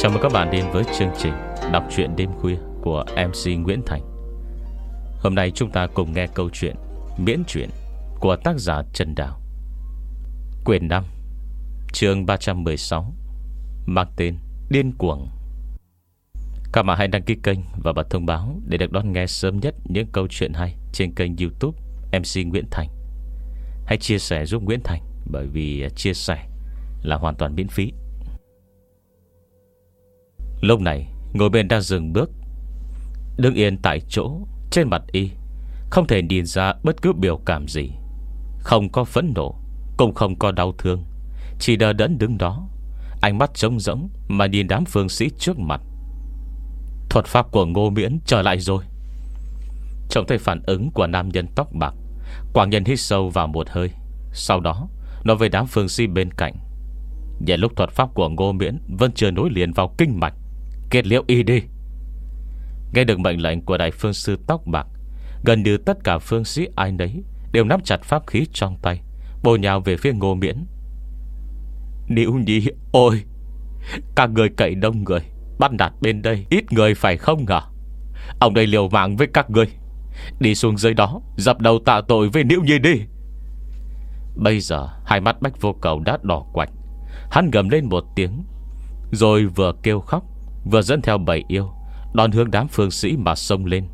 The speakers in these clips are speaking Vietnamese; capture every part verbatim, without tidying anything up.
Chào mừng các bạn đến với chương trình đọc truyện đêm khuya của em xê Nguyễn Thành. Hôm nay chúng ta cùng nghe câu chuyện Miễn truyện của tác giả Trần Đào, quyển năm, chương ba trăm mười sáu, mang tên Điên Cuồng. Các bạn hãy đăng ký kênh và bật thông báo để được đón nghe sớm nhất những câu chuyện hay trên kênh YouTube em xê Nguyễn Thành. Hãy chia sẻ giúp Nguyễn Thành, bởi vì chia sẻ là hoàn toàn miễn phí. Lúc này ngồi bên đang dừng bước, đứng yên tại chỗ. Trên mặt y không thể nhìn ra bất cứ biểu cảm gì, không có phẫn nộ, cũng không có đau thương, chỉ đờ đẫn đứng đó, ánh mắt trống rỗng mà nhìn đám phương sĩ trước mặt. Thuật pháp của Ngô Miễn trở lại rồi. Trông thấy phản ứng của nam nhân tóc bạc, Quảng Nhân hít sâu vào một hơi. Sau đó nói với đám phương sĩ bên cạnh: "Nhờ lúc thuật pháp của Ngô Miễn vẫn chưa nối liền vào kinh mạch, kết liễu y đi." Nghe được mệnh lệnh của đại phương sư tóc bạc, gần như tất cả phương sĩ ai nấy đều nắm chặt pháp khí trong tay, bổ nhào về phía Ngô Miễn. "Níu Nhi ôi, các người cậy đông người, bắt nạt bên đây ít người phải không hả? Ông đây liều mạng với các người, đi xuống dưới đó dập đầu tạ tội với Níu Nhi đi." Bây giờ hai mắt Bách Vô Cầu đã đỏ quạch. Hắn gầm lên một tiếng, rồi vừa kêu khóc vừa dẫn theo bầy yêu đón hướng đám phương sĩ mà xông lên.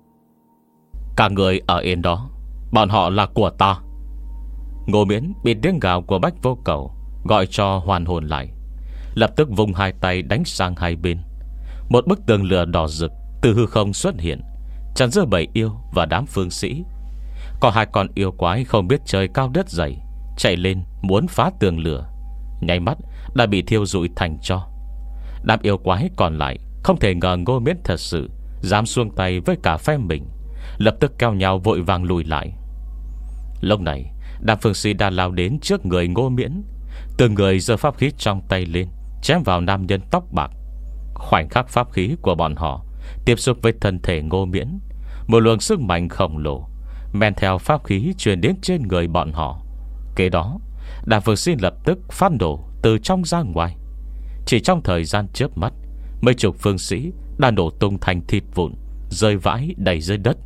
"Cả người ở yên đó, bọn họ là của ta." Ngô Miễn bị tiếng gào của Bách Vô Cầu gọi cho hoàn hồn lại, lập tức vung hai tay đánh sang hai bên. Một bức tường lửa đỏ rực từ hư không xuất hiện, chắn giữa bầy yêu và đám phương sĩ. Có hai con yêu quái không biết trời cao đất dày chạy lên muốn phá tường lửa, nháy mắt đã bị thiêu rụi thành tro. Đám yêu quái còn lại không thể ngờ Ngô Miễn thật sự dám xuông tay với cả phe mình, lập tức cao nhau vội vàng lùi lại. Lúc này đám phương sĩ đã lao đến trước người Ngô Miễn, từng người giơ pháp khí trong tay lên chém vào nam nhân tóc bạc. Khoảnh khắc pháp khí của bọn họ tiếp xúc với thân thể Ngô Miễn, một luồng sức mạnh khổng lồ men theo pháp khí truyền đến trên người bọn họ. Kế đó đám phương sĩ lập tức phát nổ từ trong ra ngoài. Chỉ trong thời gian chớp mắt, mấy chục phương sĩ đã nổ tung thành thịt vụn, rơi vãi đầy dưới đất.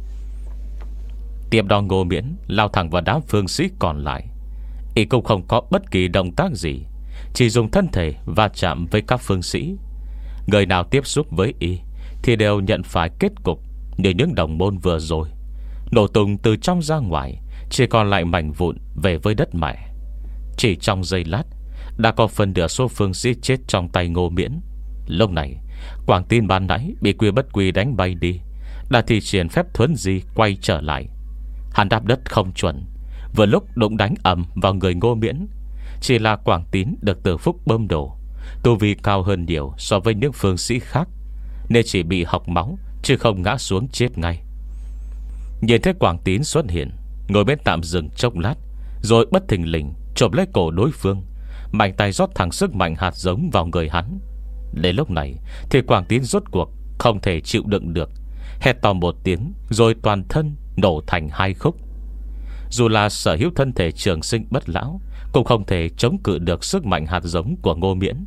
Tiếp đó Ngô Miễn lao thẳng vào đám phương sĩ còn lại. Y cũng không có bất kỳ động tác gì, chỉ dùng thân thể va chạm với các phương sĩ. Người nào tiếp xúc với Y thì đều nhận phải kết cục như những đồng môn vừa rồi, nổ tung từ trong ra ngoài, chỉ còn lại mảnh vụn về với đất mẹ. Chỉ trong giây lát đã có phần nửa số phương sĩ chết trong tay Ngô Miễn. Lúc này Quảng Tín ban nãy bị Quy Bất Quy đánh bay đi đã thi triển phép thuấn di quay trở lại. Hắn đáp đất không chuẩn, vừa lúc đụng đánh ầm vào người Ngô Miễn. Chỉ là Quảng Tín được Từ Phúc bơm đổ, tu vi cao hơn nhiều so với những phương sĩ khác, nên chỉ bị hộc máu chứ không ngã xuống chết ngay. Nhìn thấy Quảng Tín xuất hiện, ngồi bên tạm dừng chốc lát, rồi bất thình lình chộp lấy cổ đối phương, mạnh tay rót thẳng sức mạnh hạt giống vào người hắn. Đến lúc này thì Quảng Tín rốt cuộc không thể chịu đựng được, hét to một tiếng, rồi toàn thân nổ thành hai khúc. Dù là sở hữu thân thể trường sinh bất lão, cũng không thể chống cự được sức mạnh hạt giống của Ngô Miễn.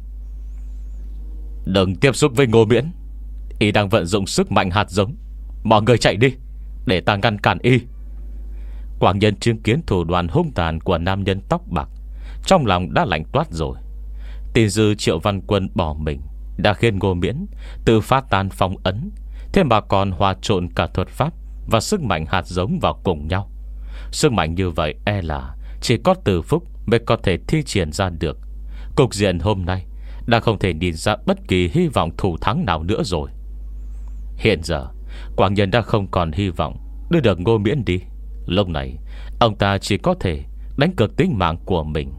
"Đừng tiếp xúc với Ngô Miễn, y đang vận dụng sức mạnh hạt giống. Mọi người chạy đi, để ta ngăn cản y." Quảng Nhân chứng kiến thủ đoạn hung tàn của nam nhân tóc bạc, trong lòng đã lạnh toát rồi. Tin dư Triệu Văn Quân bỏ mình đã khiến Ngô Miễn tự phá tan phong ấn, thêm mà còn hòa trộn cả thuật pháp và sức mạnh hạt giống vào cùng nhau. Sức mạnh như vậy e là chỉ có Từ Phúc mới có thể thi triển ra được. Cục diện hôm nay đã không thể nhìn ra bất kỳ hy vọng thủ thắng nào nữa rồi. Hiện giờ Quảng Nhân đã không còn hy vọng đưa được Ngô Miễn đi. Lúc này ông ta chỉ có thể đánh cược tính mạng của mình.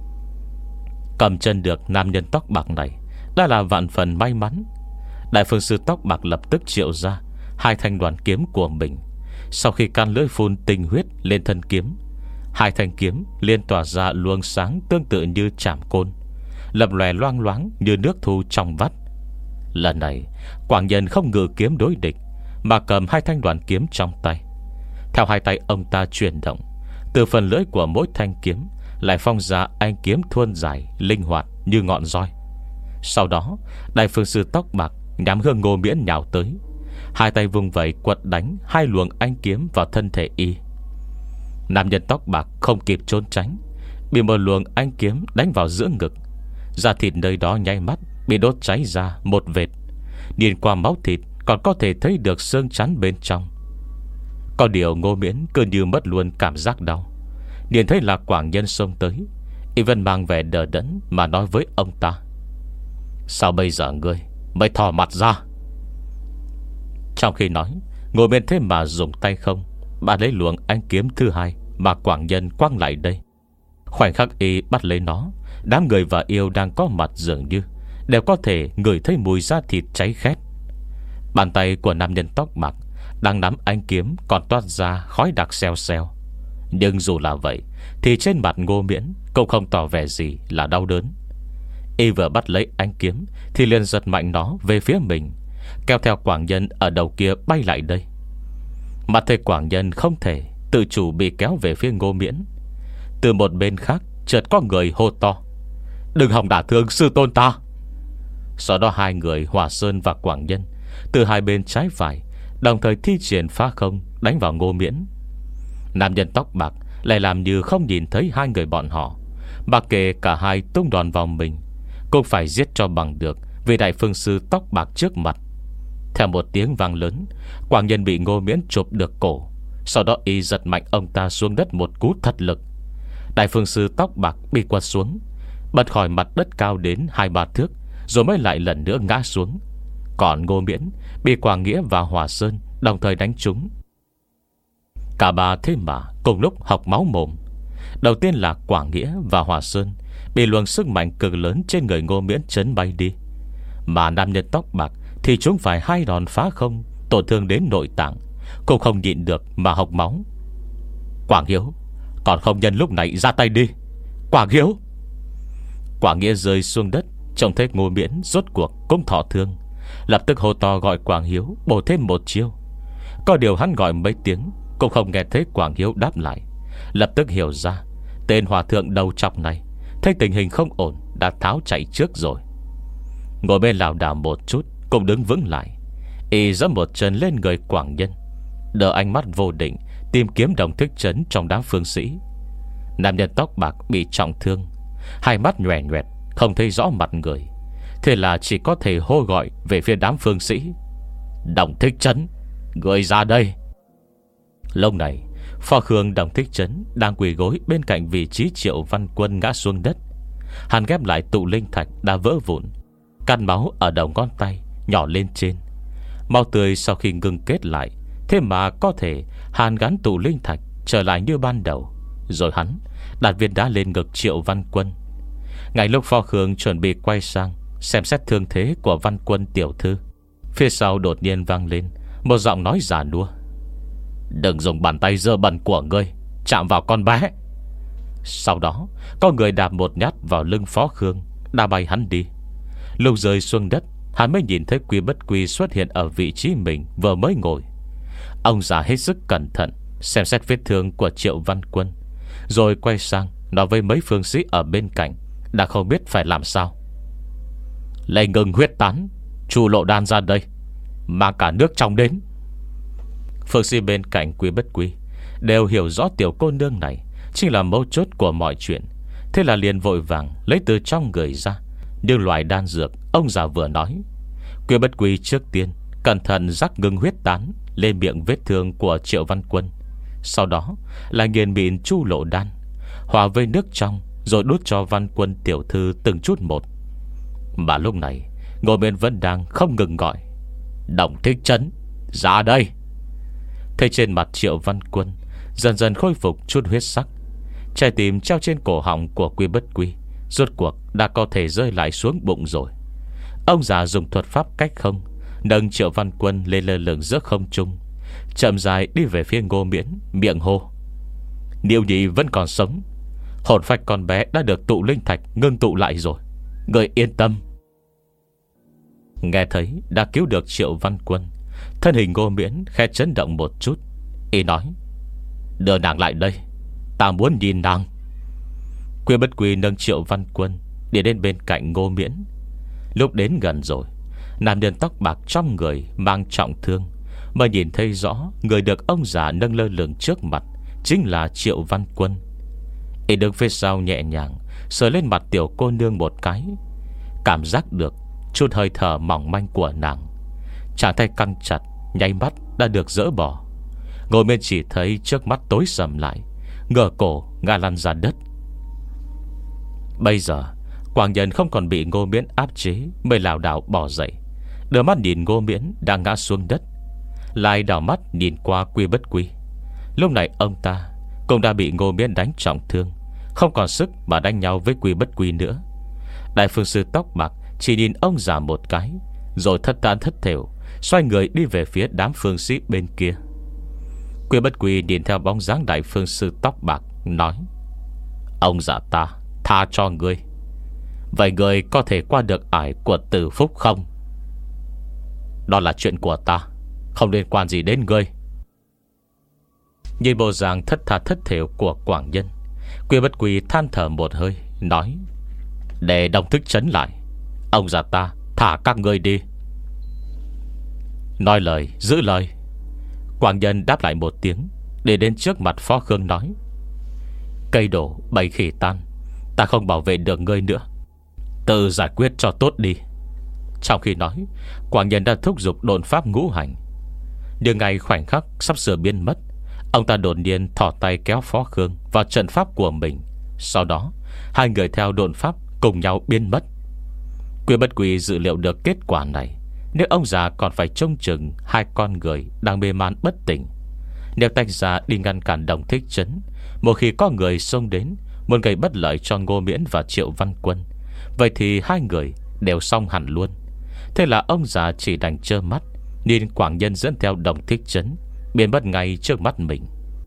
Cầm chân được nam nhân tóc bạc này đã là vạn phần may mắn. Đại phương sư tóc bạc lập tức triệu ra hai thanh đoàn kiếm của mình. Sau khi can lưỡi phun tinh huyết lên thân kiếm, hai thanh kiếm liên tỏa ra luồng sáng tương tự như chảm côn, lập lòe loang loáng như nước thu trong vắt. Lần này Quảng Nhân không ngự kiếm đối địch, mà cầm hai thanh đoàn kiếm trong tay. Theo hai tay ông ta chuyển động, từ phần lưỡi của mỗi thanh kiếm lại phong ra ánh kiếm thuôn dài linh hoạt như ngọn roi. Sau đó Đại phương sư tóc bạc nhắm hướng Ngô Miễn nhào tới, hai tay vung vẩy quật đánh hai luồng ánh kiếm vào thân thể y. Nam nhân tóc bạc không kịp trốn tránh, bị một luồng ánh kiếm đánh vào giữa ngực. Da thịt nơi đó nháy mắt bị đốt cháy ra một vệt, nhìn qua máu thịt còn có thể thấy được xương chắn bên trong. Có điều Ngô Miễn cứ như mất luôn cảm giác đau. Nhìn thấy là Quảng Nhân xông tới, y vẫn mang vẻ đờ đẫn mà nói với ông ta: sao bây giờ ngươi mới thò mặt ra? Trong khi nói, Ngô Miễn thế mà dùng tay không bà lấy luồng ánh kiếm thứ hai mà Quảng Nhân quăng lại đây. Khoảnh khắc y bắt lấy nó, đám người và yêu đang có mặt dường như đều có thể ngửi thấy mùi da thịt cháy khét. Bàn tay của nam nhân tóc bạc đang nắm ánh kiếm còn toát ra khói đặc xèo xèo. Nhưng dù là vậy thì trên mặt Ngô Miễn cũng không tỏ vẻ gì là đau đớn. Y vừa bắt lấy ánh kiếm thì liền giật mạnh nó về phía mình, kéo theo Quảng Nhân ở đầu kia bay lại đây. Mặt thấy Quảng Nhân không thể tự chủ bị kéo về phía Ngô Miễn, từ một bên khác chợt có người hô to: đừng hòng đả thương sư tôn ta. Sau đó hai người Hòa Sơn và Quảng Nhân từ hai bên trái phải đồng thời thi triển phá không đánh vào Ngô Miễn. Nam nhân tóc bạc lại làm như không nhìn thấy hai người bọn họ, mặc kệ cả hai tung đòn vào mình cũng phải giết cho bằng được vị đại phương sư tóc bạc trước mặt. Theo một tiếng vang lớn, Quảng Nhân bị Ngô Miễn chụp được cổ. Sau đó y giật mạnh ông ta xuống đất một cú thật lực. Đại phương sư tóc bạc bị quật xuống, bật khỏi mặt đất cao đến hai ba thước, rồi mới lại lần nữa ngã xuống. Còn Ngô Miễn bị Quảng Nghĩa và Hòa Sơn đồng thời đánh trúng. Cả ba thế mà cùng lúc học máu mồm. Đầu tiên là Quảng Nghĩa và Hòa Sơn bị luồng sức mạnh cực lớn trên người Ngô Miễn chấn bay đi, mà nam nhân tóc bạc thì chúng phải hai đòn phá không, tổn thương đến nội tạng, cũng không nhịn được mà học máu. Quảng Hiếu, còn không nhân lúc này ra tay đi. Quảng Hiếu. Quảng Nghĩa rơi xuống đất, trông thấy Ngô Miễn rốt cuộc cũng thọ thương, lập tức hô to gọi Quảng Hiếu bổ thêm một chiêu. Có điều hắn gọi mấy tiếng cũng không nghe thấy Quảng Hiếu đáp lại. Lập tức hiểu ra tên hòa thượng đầu trọc này thấy tình hình không ổn, đã tháo chạy trước rồi. Ngồi bên lảo đảo một chút cũng đứng vững lại, y giẫm một chân lên người Quảng Nhân, đỡ ánh mắt vô định tìm kiếm đồng thức trấn trong đám phương sĩ. Nam nhân tóc bạc bị trọng thương, hai mắt nhòe nhòe không thấy rõ mặt người, thế là chỉ có thể hô gọi về phía đám phương sĩ: Đồng Thích Trấn, người ra đây. Lúc này Phó Khương Đồng Thích Trấn đang quỳ gối bên cạnh vị trí Triệu Văn Quân ngã xuống đất. Hắn ghép lại tụ linh thạch đã vỡ vụn, căn máu ở đầu ngón tay nhỏ lên trên. Máu tươi sau khi ngưng kết lại, thế mà có thể hàn gắn tụ linh thạch trở lại như ban đầu. Rồi hắn đặt viên đá lên ngực Triệu Văn Quân. Ngay lúc Phó Khương chuẩn bị quay sang xem xét thương thế của Văn Quân tiểu thư, phía sau đột nhiên vang lên một giọng nói già nua: Đừng dùng bàn tay dơ bẩn của ngươi chạm vào con bé. Sau đó có người đạp một nhát vào lưng Phó Khương, đá bay hắn đi. Lúc rơi xuống đất, hắn mới nhìn thấy Quy Bất Quy xuất hiện ở vị trí mình vừa mới ngồi. Ông già hết sức cẩn thận xem xét vết thương của Triệu Văn Quân, rồi quay sang nói với mấy phương sĩ ở bên cạnh, đã không biết phải làm sao: Lấy ngừng huyết tán, Chu Lộ Đan ra đây, mang cả nước trong đến. Phương sĩ bên cạnh Quy Bất Quy đều hiểu rõ tiểu cô nương này chính là mấu chốt của mọi chuyện, thế là liền vội vàng lấy từ trong người ra những loại đan dược ông già vừa nói. Quy Bất Quy trước tiên cẩn thận rắc ngưng huyết tán lên miệng vết thương của Triệu Văn Quân, sau đó là nghiền mịn Chu Lộ Đan hòa với nước trong, rồi đút cho Văn Quân tiểu thư từng chút một. Mà lúc này ngồi bên vẫn đang không ngừng gọi: Đồng Thích Trấn, ra đây. Thấy trên mặt Triệu Văn Quân dần dần khôi phục chút huyết sắc, trái tim treo trên cổ họng của Quy Bất Quy rốt cuộc đã có thể rơi lại xuống bụng rồi. Ông già dùng thuật pháp cách không nâng Triệu Văn Quân lên lơ lửng giữa không trung, chậm dài đi về phía Ngô Miễn, miệng hô: Niêu Nhị vẫn còn sống, hồn phách con bé đã được tụ linh thạch ngưng tụ lại rồi, người yên tâm. Nghe thấy đã cứu được Triệu Văn Quân, thân hình Ngô Miễn khẽ chấn động một chút. Y nói: Đưa nàng lại đây, ta muốn nhìn nàng. Quy Bất Quy nâng Triệu Văn Quân đi đến bên cạnh Ngô Miễn. Lúc đến gần rồi, nam nhân tóc bạc trong người mang trọng thương mới nhìn thấy rõ người được ông già nâng lơ lửng trước mặt chính là Triệu Văn Quân. Y đứng phía sau nhẹ nhàng sờ lên mặt tiểu cô nương một cái, cảm giác được chút hơi thở mỏng manh của nàng. Trạng thái căng chặt nháy mắt đã được dỡ bỏ. Ngô Miễn chỉ thấy trước mắt tối sầm lại, ngửa cổ ngã lăn ra đất. Bây giờ Quảng Nhân không còn bị Ngô Miễn áp chế, mới lảo đảo bỏ dậy, đưa mắt nhìn Ngô Miễn đang ngã xuống đất, lại đảo mắt nhìn qua Quy Bất Quy. Lúc này ông ta cũng đã bị Ngô Miễn đánh trọng thương, không còn sức mà đánh nhau với Quy Bất Quy nữa. Đại phương sư tóc bạc chỉ nhìn ông già một cái, rồi thất tán thất thểu xoay người đi về phía đám phương sĩ bên kia. Quy Bất Quy nhìn theo bóng dáng đại phương sư tóc bạc, nói: Ông già ta tha cho ngươi. Vậy ngươi có thể qua được ải của Tử Phúc không? Đó là chuyện của ta, không liên quan gì đến ngươi. Nhìn bộ dạng thất tha thất thểu của Quảng Nhân, Quy Bất Quy than thở một hơi, nói: Để đồng thức trấn lại, ông già ta thả các ngươi đi. Nói lời giữ lời. Quảng Nhân đáp lại một tiếng, để đến trước mặt Phó Khương nói: Cây đổ bầy khỉ tan, ta không bảo vệ được ngươi nữa, tự giải quyết cho tốt đi. Trong khi nói, Quảng Nhân đã thúc giục độn pháp ngũ hành. Nhưng ngay khoảnh khắc sắp sửa biến mất, ông ta đột nhiên thỏ tay kéo Phó Khương vào trận pháp của mình. Sau đó hai người theo độn pháp cùng nhau biến mất. Quy Bất Quy dự liệu được kết quả này, nếu ông già còn phải trông chừng hai con người đang mê man bất tỉnh. Nếu tách ra đi ngăn cản Đồng Thích Trấn, một khi có người xông đến muốn gây bất lợi cho Ngô Miễn và Triệu Văn Quân, vậy thì hai người đều xong hẳn luôn. Thế là ông già chỉ đành trơ mắt nhìn Quảng Nhân dẫn theo Đồng Thích Trấn biến mất ngay trước mắt mình.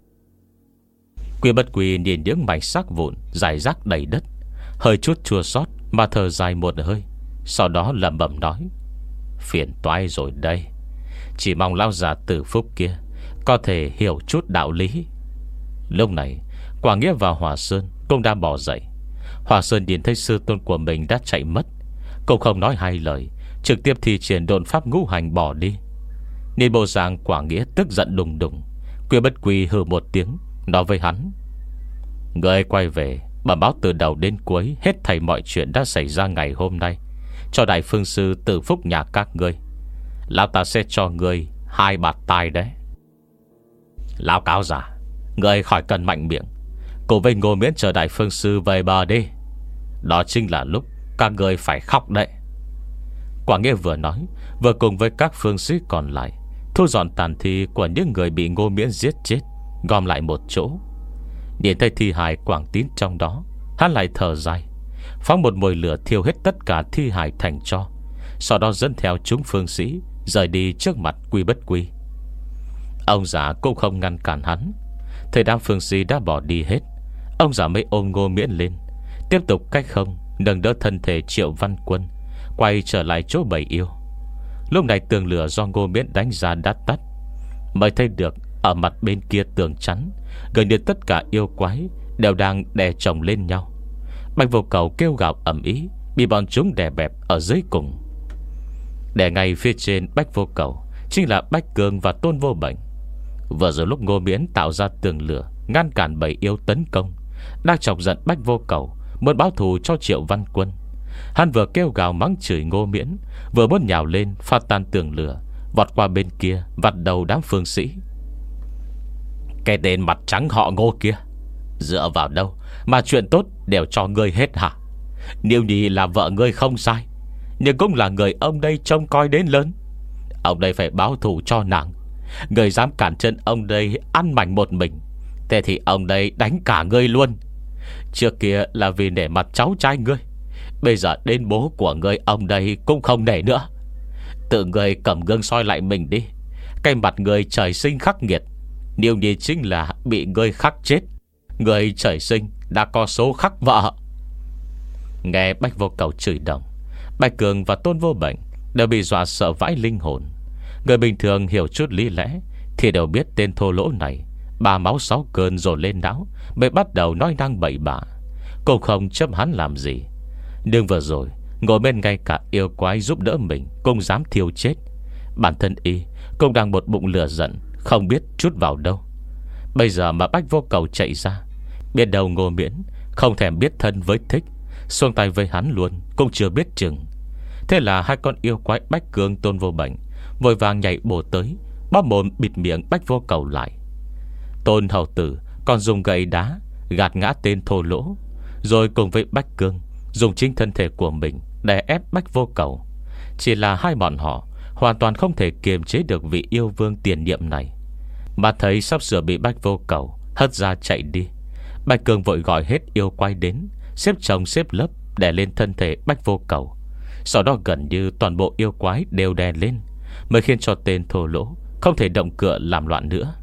Quy Bất Quy nhìn những mảnh xác vụn rải rác đầy đất, hơi chút chua xót mà thở dài một hơi, sau đó lẩm bẩm nói: Phiền toái rồi đây. Chỉ mong lão già Tử Phúc kia có thể hiểu chút đạo lý. Lúc này Quảng Nghĩa và Hòa Sơn cũng đã bỏ dậy. Hòa Sơn nhìn thấy sư tôn của mình đã chạy mất, cũng không nói hai lời, trực tiếp thi triển độn pháp ngũ hành bỏ đi. Nhìn bộ dạng Quảng Nghĩa tức giận đùng đùng, Quy Bất Quy hừ một tiếng, nói với hắn: Người quay về bẩm báo từ đầu đến cuối hết thảy mọi chuyện đã xảy ra ngày hôm nay cho đại phương sư Tử Phúc nhà các ngươi. Lão ta sẽ cho ngươi hai bạt tai đấy. Lão cáo giả, ngươi khỏi cần mạnh miệng, cùng với Ngô Miễn chờ đại phương sư về bờ đi. Đó chính là lúc các ngươi phải khóc đấy. Quảng Nghĩa vừa nói, vừa cùng với các phương sĩ còn lại thu dọn tàn thi của những người bị Ngô Miễn giết chết, gom lại một chỗ. Nhìn thấy thi hài Quảng Tín trong đó, hắn lại thở dài, phóng một mồi lửa thiêu hết tất cả thi hài thành tro, sau đó dẫn theo chúng phương sĩ rời đi trước mặt Quy Bất Quy. Ông già cũng không ngăn cản hắn. Thời đám phương sĩ đã bỏ đi hết, ông già mới ôm Ngô Miễn lên, tiếp tục cách không nâng đỡ thân thể Triệu Văn Quân, quay trở lại chỗ bầy yêu. Lúc này tường lửa do Ngô Miễn đánh ra đã tắt, mới thấy được ở mặt bên kia tường chắn, gần như tất cả yêu quái đều đang đè chồng lên nhau. Bạch Vô Cầu kêu gào ầm ĩ, bị bọn chúng đè bẹp ở dưới cùng. Đè ngay phía trên Bạch Vô Cầu chính là Bách Cường và Tôn Vô Bệnh. Vừa rồi lúc Ngô Miễn tạo ra tường lửa ngăn cản bầy yêu tấn công, đang chọc giận Bạch Vô Cầu muốn báo thù cho Triệu Văn Quân. Hắn vừa kêu gào mắng chửi Ngô Miễn, vừa muốn nhào lên pha tan tường lửa, vọt qua bên kia vặt đầu đám phương sĩ. Cái tên mặt trắng họ Ngô kia, dựa vào đâu mà chuyện tốt đều cho ngươi hết hả? Niêu Nhi là vợ ngươi không sai, nhưng cũng là người ông đây trông coi đến lớn. Ông đây phải báo thù cho nàng. Ngươi dám cản chân ông đây ăn mảnh một mình, thế thì ông đây đánh cả ngươi luôn. Trước kia là vì nể mặt cháu trai ngươi, bây giờ đến bố của ngươi ông đây cũng không nể nữa. Tự ngươi cầm gương soi lại mình đi. Cái mặt ngươi trời sinh khắc nghiệt, Niêu Nhi chính là bị ngươi khắc chết. Ngươi trời sinh đã có số khắc vợ. Nghe Bạch Vô Cầu chửi đồng, Bạch Cường và Tôn Vô Bệnh đều bị dọa sợ vãi linh hồn. Người bình thường hiểu chút lý lẽ thì đều biết tên thô lỗ này ba máu sáu cơn rồi lên não, mới bắt đầu nói năng bậy bạ. Cũng không chấp hắn làm gì. Nhưng vừa rồi Ngồi bên ngay cả yêu quái giúp đỡ mình cũng dám thiêu chết. Bản thân y cũng đang một bụng lửa giận, không biết chút vào đâu. Bây giờ mà Bách Vô Cầu chạy ra, biết đâu Ngô Miễn không thèm biết thân với Thích, xuông tay với hắn luôn cũng chưa biết chừng. Thế là hai con yêu quái Bách Cương, Tôn Vô Bệnh vội vàng nhảy bổ tới, bóp mồm bịt miệng Bách Vô Cầu lại. Tôn hầu tử còn dùng gậy đá gạt ngã tên thô lỗ, rồi cùng với Bách Cương dùng chính thân thể của mình để ép Bách Vô Cầu. Chỉ là hai bọn họ hoàn toàn không thể kiềm chế được vị yêu vương tiền nhiệm này. Mà thấy sắp sửa bị Bách Vô Cầu hất ra chạy đi, Bạch Cương vội gọi hết yêu quái đến, xếp chồng xếp lớp đè lên thân thể Bách Vô Cầu. Sau đó gần như toàn bộ yêu quái đều đè lên, mới khiến cho tên thô lỗ không thể động cựa làm loạn nữa.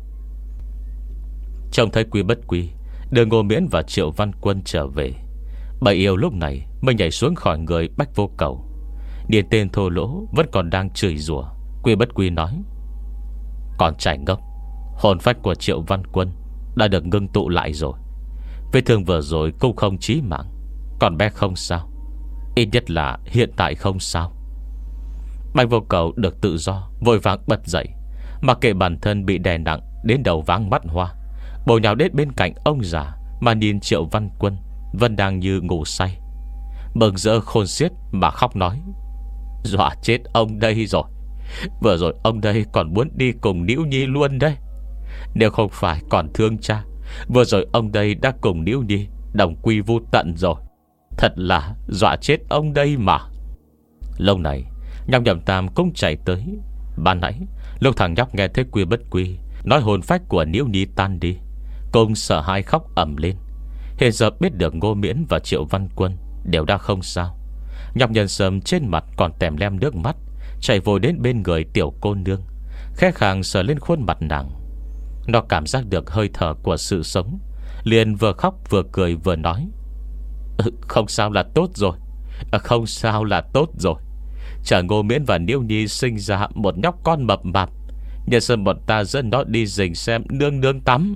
Trông thấy Quy Bất Quy, đưa Ngô Miễn và Triệu Văn Quân trở về, bảy yêu lúc này mới nhảy xuống khỏi người Bách Vô Cầu. Điền tên thô lỗ vẫn còn đang chửi rủa. Quy Bất Quy nói: "Còn trai ngốc, hồn phách của Triệu Văn Quân đã được ngưng tụ lại rồi. Vết thương vừa rồi cũng không chí mạng, còn bé không sao. Ít nhất là hiện tại không sao." Bách Vô Cầu được tự do, vội vàng bật dậy, mặc kệ bản thân bị đè nặng đến đầu váng mắt hoa, bổ nhào đến bên cạnh ông già, mà nhìn Triệu Văn Quân vẫn đang như ngủ say, mừng rỡ khôn xiết mà khóc nói: "Dọa chết ông đây rồi. Vừa rồi ông đây còn muốn đi cùng Nữ Nhi luôn đấy. Nếu không phải còn thương cha, vừa rồi ông đây đã cùng Nữ Nhi đồng quy vu tận rồi. Thật là dọa chết ông đây mà." Lâu này Nhóc Nhậm Tam cũng chạy tới. Ban nãy lúc thằng nhóc nghe thấy Quy Bất Quy nói hồn phách của Nữ Nhi tan đi, cũng sợ hãi khóc ầm lên. Hiện giờ biết được Ngô Miễn và Triệu Văn Quân đều đã không sao, nhóc Nhân Sâm trên mặt còn tèm lem nước mắt, chạy vội đến bên người tiểu cô nương, khẽ khàng sờ lên khuôn mặt nàng. Nó cảm giác được hơi thở của sự sống, liền vừa khóc vừa cười vừa nói: ừ, "Không sao là tốt rồi, à, Không sao là tốt rồi. Chờ Ngô Miễn và Nữ Nhi sinh ra một nhóc con mập mạp, Nhân Sâm bọn ta dẫn nó đi rình xem nương nương tắm."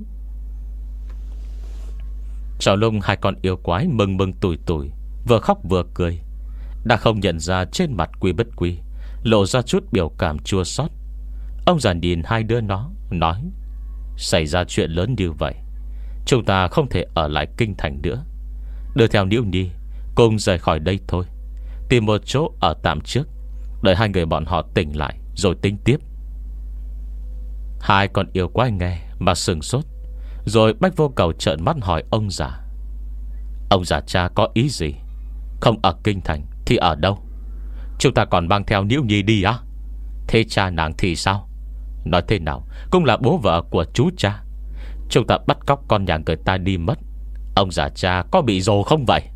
Trong lúc hai con yêu quái mừng mừng tủi tủi, vừa khóc vừa cười, đã không nhận ra trên mặt Quy Bất Quy lộ ra chút biểu cảm chua xót. Ông già nhìn hai đứa nó nói: "Xảy ra chuyện lớn như vậy, chúng ta không thể ở lại kinh thành nữa. Đưa theo Nữ Nhi cùng rời khỏi đây thôi, tìm một chỗ ở tạm trước, đợi hai người bọn họ tỉnh lại rồi tính tiếp." Hai con yêu quái nghe mà sừng sốt, rồi Bách Vô Cầu trợn mắt hỏi ông già: "Ông già cha có ý gì? Không ở kinh thành thì ở đâu? Chúng ta còn mang theo Nữ Nhi đi á? Thế cha nàng thì sao? Nói thế nào cũng là bố vợ của chú cha. Chúng ta bắt cóc con nhà người ta đi mất, ông già cha có bị rồ không vậy?"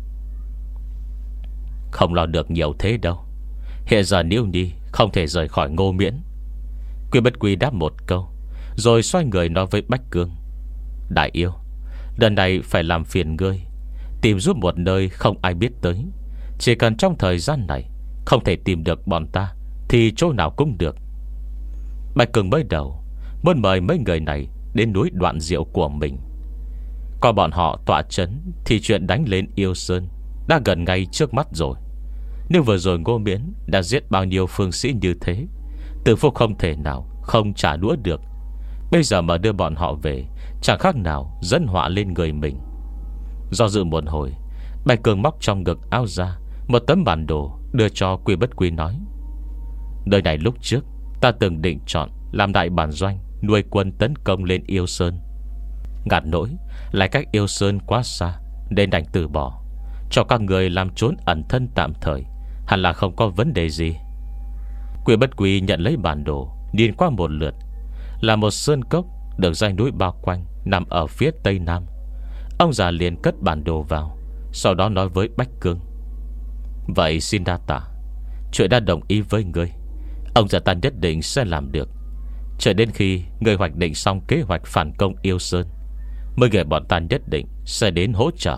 "Không lo được nhiều thế đâu. Hiện giờ Nữ Nhi không thể rời khỏi Ngô Miễn." Quy Bất Quy đáp một câu, rồi xoay người nói với Bách Cương: "Đại yêu, lần này phải làm phiền ngươi tìm giúp một nơi không ai biết tới. Chỉ cần trong thời gian này không thể tìm được bọn ta thì chỗ nào cũng được." Bạch Cương mới đầu muốn mời mấy người này đến núi Đoạn Diệu của mình. Có bọn họ tọa chấn thì chuyện đánh lên Yêu Sơn đã gần ngay trước mắt rồi. Nhưng vừa rồi Ngô Miễn đã giết bao nhiêu phương sĩ như thế, Từ Phúc không thể nào không trả đũa được. Bây giờ mà đưa bọn họ về, chẳng khác nào dẫn họa lên người mình. Do dự một hồi, Bạch Cường móc trong ngực áo ra một tấm bản đồ đưa cho Quy Bất Quy nói: "Nơi này lúc trước ta từng định chọn làm đại bản doanh, nuôi quân tấn công lên Yêu Sơn. Ngặt nỗi lại cách Yêu Sơn quá xa, nên đành từ bỏ. Cho các người làm trốn ẩn thân tạm thời, hẳn là không có vấn đề gì." Quy Bất Quy nhận lấy bản đồ, nhìn qua một lượt. Là một sơn cốc được dãy núi bao quanh, nằm ở phía tây nam. Ông già liền cất bản đồ vào, sau đó nói với Bách Cương: "Vậy xin đa tạ. Chuyện đã đồng ý với ngươi, ông già ta nhất định sẽ làm được. Chờ đến khi ngươi hoạch định xong kế hoạch phản công Yêu Sơn, mới người bọn ta nhất định sẽ đến hỗ trợ."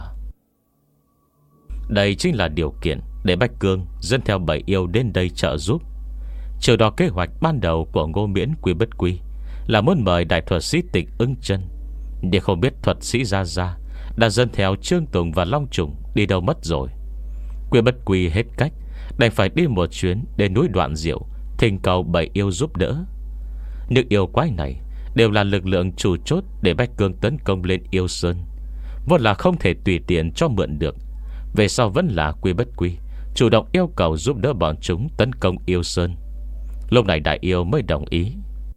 Đây chính là điều kiện để Bách Cương dẫn theo bảy yêu đến đây trợ giúp. Trừ đó kế hoạch ban đầu của Ngô Miễn, Quy Bất Quy là muốn mời đại thuật sĩ Tịch Ưng Chân, nhưng không biết thuật sĩ Gia Gia đã dẫn theo Trương Tùng và Long Trùng đi đâu mất rồi. Quy Bất Quy hết cách, đành phải đi một chuyến đến núi Đoạn Diệu, thỉnh cầu bảy yêu giúp đỡ. Những yêu quái này đều là lực lượng chủ chốt để Bách Cương tấn công lên yêu sơn, vốn là không thể tùy tiện cho mượn được. Về sau vẫn là Quy Bất Quy chủ động yêu cầu giúp đỡ bọn chúng tấn công yêu sơn. Lúc này đại yêu mới đồng ý.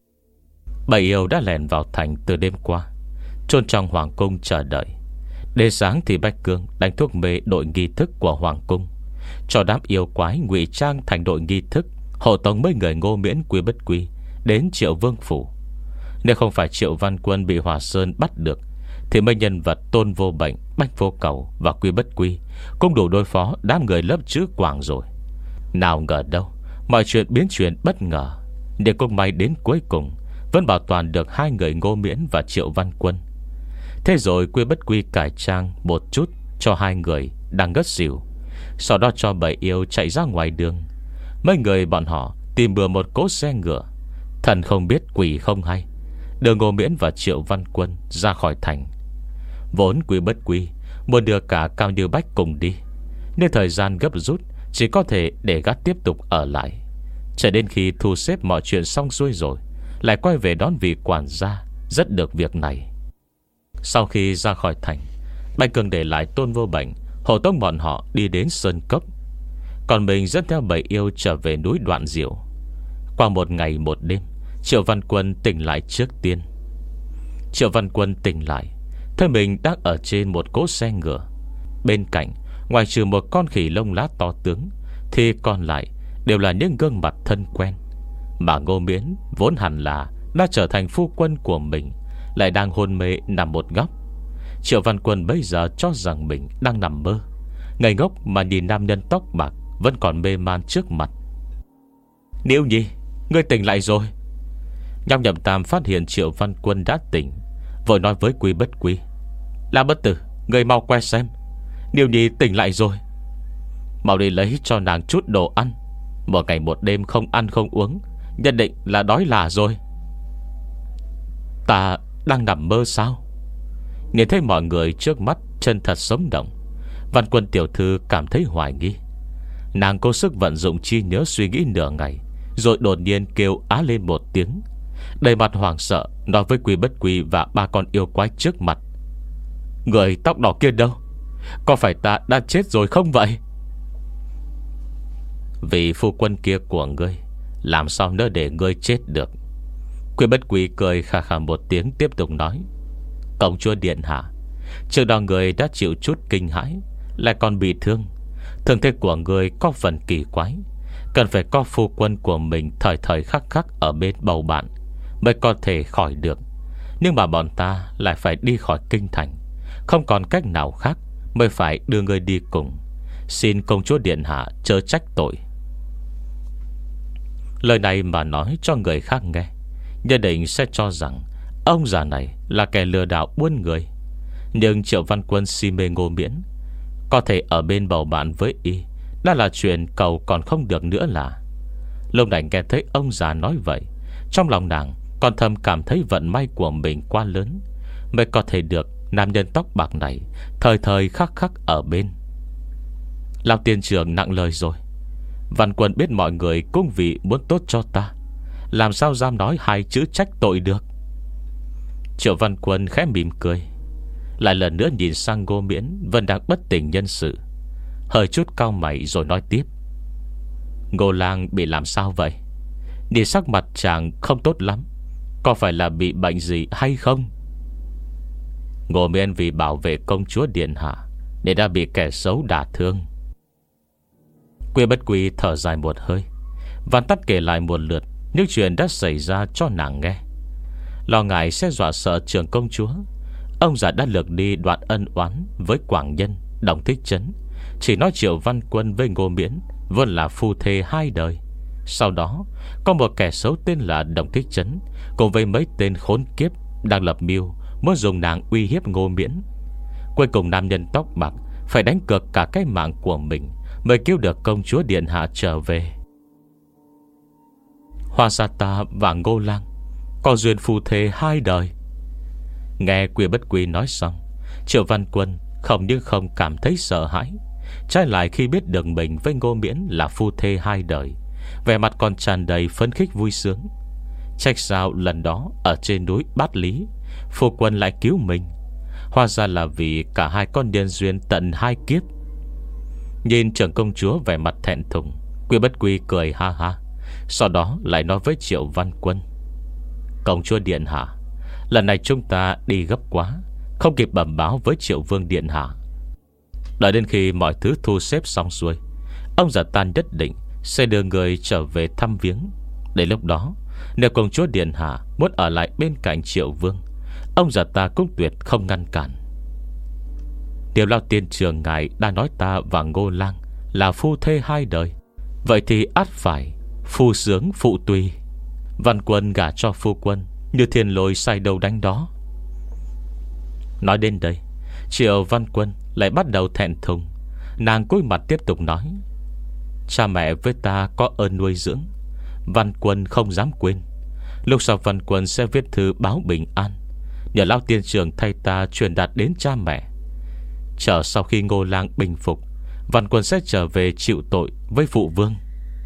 Bảy yêu đã lẻn vào thành từ đêm qua, chôn trong hoàng cung chờ đợi. Đến sáng thì Bách Cương đánh thuốc mê đội nghi thức của hoàng cung, cho đám yêu quái ngụy trang thành đội nghi thức, hộ tống mấy người Ngô Miễn Quy Bất Quy đến Triệu Vương phủ. Nếu không phải Triệu Văn Quân bị Hòa Sơn bắt được, thì mấy nhân vật Tôn Vô Bệnh, Bách Vô Cầu và Quy Bất Quy cũng đủ đối phó đám người lớp chữ Quảng rồi. Nào ngờ đâu, mọi chuyện biến chuyển bất ngờ. Để cũng may đến cuối cùng vẫn bảo toàn được hai người Ngô Miễn và Triệu Văn Quân. Thế rồi Quy Bất Quy cải trang một chút cho hai người đang ngất xỉu, sau đó cho bảy yêu chạy ra ngoài đường. Mấy người bọn họ tìm bừa một cỗ xe ngựa. Thần không biết quỷ không hay, đưa Ngô Miễn và Triệu Văn Quân ra khỏi thành. Vốn Quy Bất Quy muốn đưa cả Cao Như Bách cùng đi, nên thời gian gấp rút, chỉ có thể để gắt tiếp tục ở lại. Cho đến khi thu xếp mọi chuyện xong xuôi rồi, lại quay về đón vị quản gia rất được việc này. Sau khi ra khỏi thành, Bạch Cường để lại Tôn Vô Bệnh hộ tống bọn họ đi đến Sơn Cốc, còn mình dẫn theo bảy yêu trở về núi Đoạn Diệu. Qua một ngày một đêm, Triệu Văn Quân tỉnh lại trước tiên. Triệu Văn Quân tỉnh lại, thấy mình đang ở trên một cỗ xe ngựa. Bên cạnh, ngoài trừ một con khỉ lông lá to tướng, thì còn lại đều là những gương mặt thân quen. Mà Ngô Miễn vốn hẳn là đã trở thành phu quân của mình, lại đang hôn mê nằm một góc. Triệu Văn Quân bây giờ cho rằng mình đang nằm mơ, ngây ngốc mà nhìn nam nhân tóc bạc vẫn còn mê man trước mặt. Niễu Nhi, ngươi tỉnh lại rồi. Nhong Nhậm Tam phát hiện Triệu Văn Quân đã tỉnh, vội nói với Quy Bất Quy: La Bất Tử, ngươi mau quay xem, Niễu Nhi tỉnh lại rồi. Mau đi lấy cho nàng chút đồ ăn. Một ngày một đêm không ăn không uống, nhất định là đói là rồi. Ta đang nằm mơ sao? Nhìn thấy mọi người trước mắt chân thật sống động, Văn Quân tiểu thư cảm thấy hoài nghi. Nàng cố sức vận dụng trí nhớ suy nghĩ nửa ngày, rồi đột nhiên kêu á lên một tiếng, đầy mặt hoảng sợ, nói với Quy Bất Quy và ba con yêu quái trước mặt: Người tóc đỏ kia đâu? Có phải ta đã chết rồi không vậy? Vì phu quân kia của ngươi, làm sao nỡ để ngươi chết được? Quy Bất Quy cười khà khà một tiếng, tiếp tục nói: Công chúa điện hạ, trước đó người đã chịu chút kinh hãi, lại còn bị thương. Thương thế của người có phần kỳ quái, cần phải có phu quân của mình thời thời khắc khắc ở bên bầu bạn mới có thể khỏi được. Nhưng mà bọn ta lại phải đi khỏi kinh thành, không còn cách nào khác, mới phải đưa người đi cùng. Xin công chúa điện hạ chớ trách tội. Lời này mà nói cho người khác nghe, nhất định sẽ cho rằng ông già này là kẻ lừa đảo buôn người. Nhưng Triệu Văn Quân si mê Ngô Miễn, có thể ở bên bầu bạn với y đã là chuyện cầu còn không được nữa là. Lúc này nghe thấy ông già nói vậy, trong lòng nàng còn thầm cảm thấy vận may của mình quá lớn, mới có thể được nam nhân tóc bạc này thời thời khắc khắc ở bên. Lão tiên trưởng nặng lời rồi. Văn Quân biết mọi người cũng vì muốn tốt cho ta, làm sao dám nói hai chữ trách tội được. Triệu Văn Quân khẽ mỉm cười, lại lần nữa nhìn sang Ngô Miễn vẫn đang bất tỉnh nhân sự, hơi chút cau mày rồi nói tiếp: Ngô lang bị làm sao vậy? Nhìn sắc mặt chàng không tốt lắm, có phải là bị bệnh gì hay không? Ngô Miễn vì bảo vệ công chúa điện hạ nên đã bị kẻ xấu đả thương. Quy Bất Quy thở dài một hơi, Văn Tắt kể lại một lượt những chuyện đã xảy ra cho nàng nghe. Lo ngại sẽ dọa sợ trưởng công chúa, ông già đã lược đi đoạn ân oán với Quảng Nhân, Đồng Thích Trấn, chỉ nói Triệu Văn Quân với Ngô Miễn vốn là phu thê hai đời. Sau đó có một kẻ xấu tên là Đồng Thích Trấn cùng với mấy tên khốn kiếp đang lập mưu muốn dùng nàng uy hiếp Ngô Miễn. Cuối cùng nam nhân tóc bạc phải đánh cược cả cái mạng của mình mới cứu được công chúa điện hạ trở về. Hoa Sa Ta và Ngô Lang có duyên phu thê hai đời. Nghe Quy Bất Quy nói xong, Triệu Văn Quân không những không cảm thấy sợ hãi, Trái lại khi biết được mình với Ngô Miễn là phu thê hai đời, vẻ mặt còn tràn đầy phấn khích vui sướng. Trách sao lần đó ở trên núi Bát Lý, phu quân lại cứu mình. Hóa ra là vì cả hai con điên duyên tận hai kiếp. Nhìn trưởng công chúa vẻ mặt thẹn thùng, Quy Bất Quy cười ha ha. Sau đó lại nói với Triệu Văn Quân: Công chúa điện hạ, lần này chúng ta đi gấp quá, không kịp bẩm báo với Triệu Vương điện hạ. Đợi đến khi mọi thứ thu xếp xong xuôi, ông già tan nhất định sẽ đưa người trở về thăm viếng. Đến lúc đó, nếu công chúa điện hạ muốn ở lại bên cạnh Triệu Vương, ông già ta cũng tuyệt không ngăn cản. Tiểu Lao tiên trường ngài đang nói ta và Ngô Lang là phu thê hai đời, vậy thì ắt phải phu sướng phụ tùy. Văn Quân gả cho phu quân như thiên lôi sai đầu đánh đó. Nói đến đây, Triệu Văn Quân lại bắt đầu thẹn thùng. Nàng cúi mặt tiếp tục nói: Cha mẹ với ta có ơn nuôi dưỡng, Văn Quân không dám quên. Lúc sau Văn Quân sẽ viết thư báo bình an, nhờ Lão tiên trưởng thay ta truyền đạt đến cha mẹ. Chờ sau khi Ngô Lang bình phục, Văn Quân sẽ trở về chịu tội với phụ vương.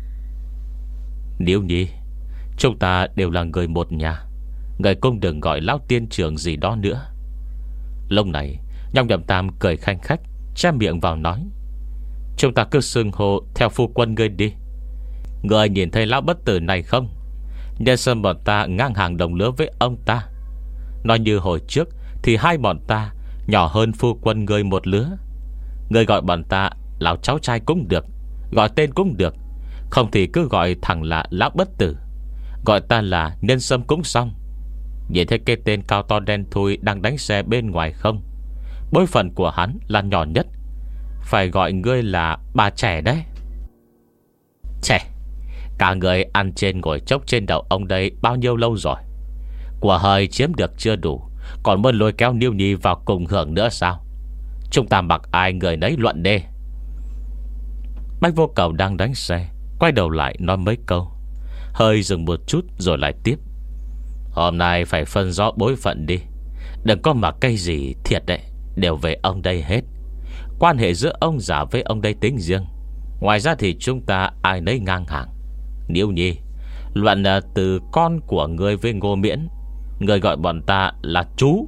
Nếu nhi, chúng ta đều là người một nhà, người cũng đừng gọi Lão tiên trưởng gì đó nữa. Lúc này Nhong Nhậm Tam cười khanh khách, che miệng vào nói: Chúng ta cứ xưng hô theo phu quân ngươi đi. Người nhìn thấy lão bất tử này không? Nhân sân bọn ta ngang hàng đồng lứa với ông ta. Nói như hồi trước thì hai bọn ta nhỏ hơn phu quân ngươi một lứa. Ngươi gọi bọn ta lão cháu trai cũng được, gọi tên cũng được, không thì cứ gọi thẳng là lão bất tử. Gọi ta là Nhân Sâm cũng xong. Nhìn thấy cái tên cao to đen thui đang đánh xe bên ngoài không? Bối phận của hắn là nhỏ nhất, phải gọi ngươi là bà trẻ đấy. Trẻ, cả người ăn trên ngồi chốc trên đầu ông đây bao nhiêu lâu rồi? Của hơi chiếm được chưa đủ, còn muốn lôi kéo Niêu Nhi vào cùng hưởng nữa sao? Chúng ta mặc ai người nấy luận đê. Bách Vô Cầu đang đánh xe, quay đầu lại nói mấy câu, hơi dừng một chút rồi lại tiếp: Hôm nay phải phân rõ bối phận đi. Đừng có mặc cây gì thiệt đấy, đều về ông đây hết. Quan hệ giữa ông già với ông đây tính riêng, ngoài ra thì chúng ta ai nấy ngang hàng. Niêu Nhi, luận từ con của ngươi với Ngô Miễn, ngươi gọi bọn ta là chú.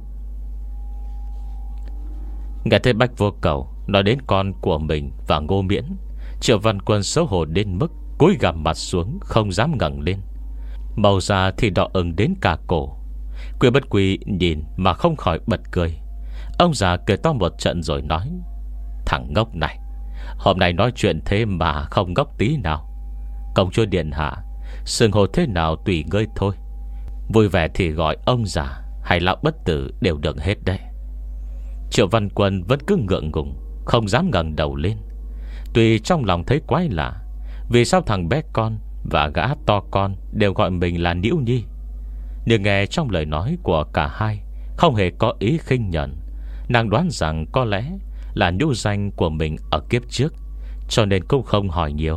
Nghe thấy Bách Vô Cầu nói đến con của mình và Ngô Miễn, Triệu Văn Quân xấu hổ đến mức cúi gằm mặt xuống, không dám ngẩng lên. Màu da thì đỏ ửng đến cả cổ. Quy Bất Quy nhìn mà không khỏi bật cười. Ông già cười to một trận rồi nói: Thằng ngốc này, hôm nay nói chuyện thế mà không ngốc tí nào. Công chúa điện hạ, xưng hô thế nào tùy ngươi thôi. Vui vẻ thì gọi ông già hay lão bất tử đều được hết đấy. Triệu Văn Quân vẫn cứ ngượng ngùng, không dám ngẩng đầu lên. Tuy trong lòng thấy quái lạ, vì sao thằng bé con và gã to con đều gọi mình là Niễu Nhi. Nhưng nghe trong lời nói của cả hai không hề có ý khinh nhẫn, nàng đoán rằng có lẽ là nhũ danh của mình ở kiếp trước, cho nên cũng không hỏi nhiều.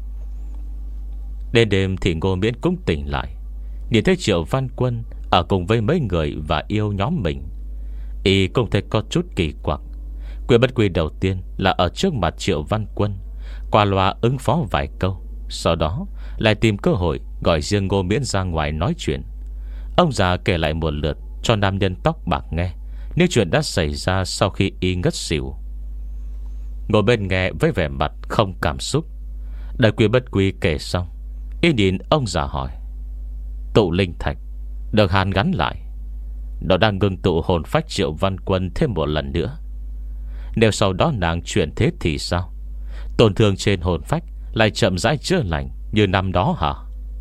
Đến đêm thì Ngô Miễn cũng tỉnh lại, nhìn thấy Triệu Văn Quân ở cùng với mấy người và yêu nhóm mình. Y cũng thấy có chút kỳ quặc. Quy Bất Quy đầu tiên là ở trước mặt Triệu Văn Quân, qua loa ứng phó vài câu, sau đó lại tìm cơ hội gọi riêng Ngô Miễn ra ngoài nói chuyện. Ông già kể lại một lượt cho nam nhân tóc bạc nghe những chuyện đã xảy ra sau khi y ngất xỉu. Ngồi bên nghe với vẻ mặt không cảm xúc. Đợi Quy Bất Quy kể xong, y nhìn ông già hỏi: Tụ linh thạch được hàn gắn lại, nó đang ngưng tụ hồn phách Triệu Văn Quân thêm một lần nữa. Nếu sau đó nàng chuyển thế thì sao? Tổn thương trên hồn phách lại chậm rãi chữa lành như năm đó hả?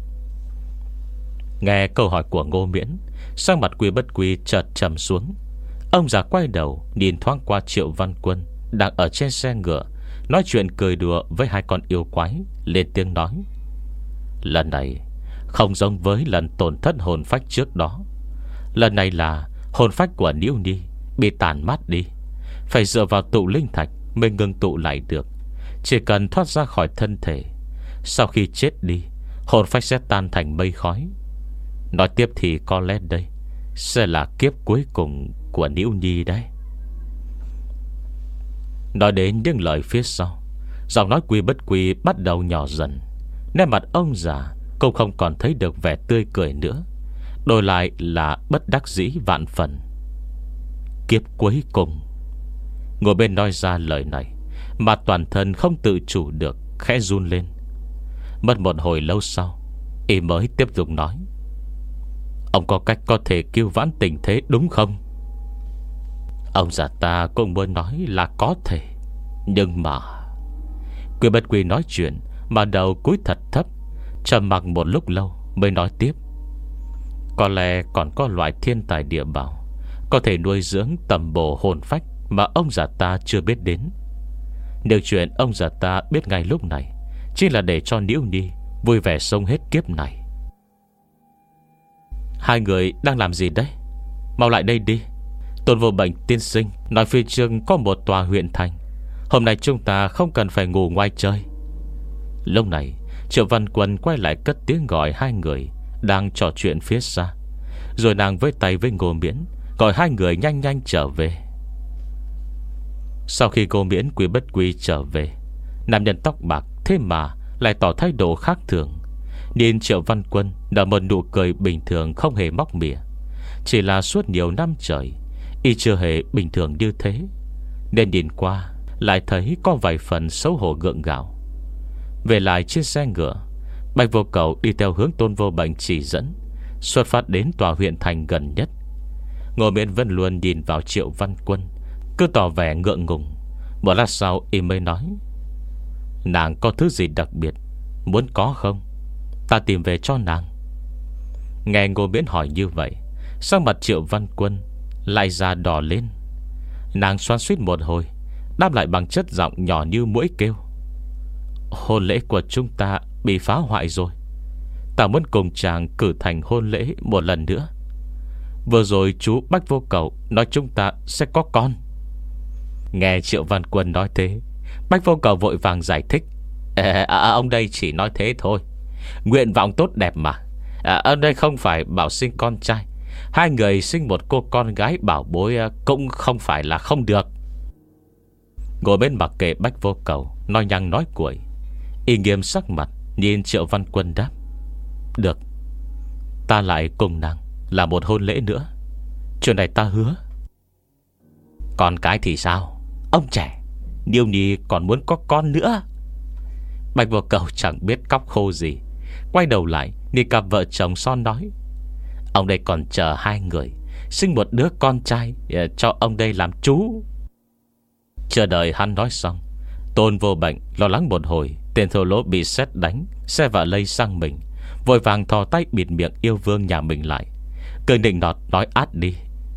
Nghe câu hỏi của Ngô Miễn, sang mặt Quy Bất Quy chợt trầm xuống. Ông già quay đầu nhìn thoáng qua Triệu Văn Quân đang ở trên xe ngựa nói chuyện cười đùa với hai con yêu quái, lên tiếng nói: Lần này không giống với lần tổn thất hồn phách trước đó. Lần này là hồn phách của Niễu Nhi bị tàn mát đi, phải dựa vào tụ linh thạch mới ngưng tụ lại được. Chỉ cần thoát ra khỏi thân thể, sau khi chết đi, hồn phách sẽ tan thành mây khói. Nói tiếp thì có lẽ đây sẽ là kiếp cuối cùng của Niễu Nhi đấy. Nói đến những lời phía sau, giọng nói Quy Bất Quy bắt đầu nhỏ dần. Nét mặt ông già cũng không còn thấy được vẻ tươi cười nữa, đổi lại là bất đắc dĩ vạn phần. Kiếp cuối cùng. Ngồi bên nói ra lời này mà toàn thân không tự chủ được khẽ run lên. Mất một hồi lâu sau, y mới tiếp tục nói: ông có cách có thể cứu vãn tình thế đúng không? Ông già ta cũng muốn nói là có thể, nhưng mà... Quy Bất Quy nói chuyện mà đầu cúi thật thấp, trầm mặc một lúc lâu mới nói tiếp: có lẽ còn có loại thiên tài địa bảo có thể nuôi dưỡng tầm bổ hồn phách mà ông già ta chưa biết đến. Nếu chuyện ông già ta biết ngay lúc này chỉ là để cho Niễu Nhi vui vẻ sống hết kiếp này. Hai người đang làm gì đấy? Mau lại đây đi. Tôn Vô Bệnh tiên sinh nói phía trước có một tòa huyện thành, hôm nay chúng ta không cần phải ngủ ngoài chơi. Lúc này Triệu Văn Quân quay lại cất tiếng gọi hai người đang trò chuyện phía xa, rồi nàng với tay với Ngô Miễn gọi hai người nhanh nhanh trở về. Sau khi Ngô Miễn Quy Bất Quy trở về, nam nhân tóc bạc thế mà lại tỏ thái độ khác thường. Nhìn Triệu Văn Quân nở một nụ cười bình thường không hề móc mỉa. Chỉ là suốt nhiều năm trời y chưa hề bình thường như thế, nên nhìn qua lại thấy có vài phần xấu hổ gượng gạo. Về lại trên xe ngựa, Bạch Vô Cầu đi theo hướng Tôn Vô Bệnh chỉ dẫn, xuất phát đến tòa huyện thành gần nhất. Ngô Miễn vẫn luôn nhìn vào Triệu Văn Quân, cứ tỏ vẻ ngượng ngùng. Một lát sau y mới nói: nàng có thứ gì đặc biệt muốn có không? Ta tìm về cho nàng. Nghe Ngô Miễn hỏi như vậy, sắc mặt Triệu Văn Quân lại ra đỏ lên. Nàng xoan suýt một hồi, đáp lại bằng chất giọng nhỏ như muỗi kêu: hôn lễ của chúng ta bị phá hoại rồi. Ta muốn cùng chàng cử thành hôn lễ một lần nữa. Vừa rồi chú Bách Vô Cầu nói chúng ta sẽ có con. Nghe Triệu Văn Quân nói thế, Bách Vô Cầu vội vàng giải thích: à, à, ông đây chỉ nói thế thôi, nguyện vọng tốt đẹp mà. à, Ông đây không phải bảo sinh con trai, hai người sinh một cô con gái bảo bối cũng không phải là không được. Ngồi bên mặc kệ Bách Vô Cầu nói nhăng nói cuội, y nghiêm sắc mặt nhìn Triệu Văn Quân đáp: được, ta lại cùng nàng là một hôn lễ nữa. Chuyện này ta hứa. Còn cái thì sao? Ông trẻ, Niêu Nhi còn muốn có con nữa. Bạch Vô Cầu chẳng biết cóc khô gì, quay đầu lại nhìn cặp vợ chồng son nói: ông đây còn chờ hai người sinh một đứa con trai cho ông đây làm chú. Chờ đợi hắn nói xong, Tôn Vô Bệnh lo lắng một hồi tên thô lỗ bị sét đánh, xe vạ lây sang mình, vội vàng thò tay bịt miệng yêu vương nhà mình lại, cười nịnh nọt nói át đi: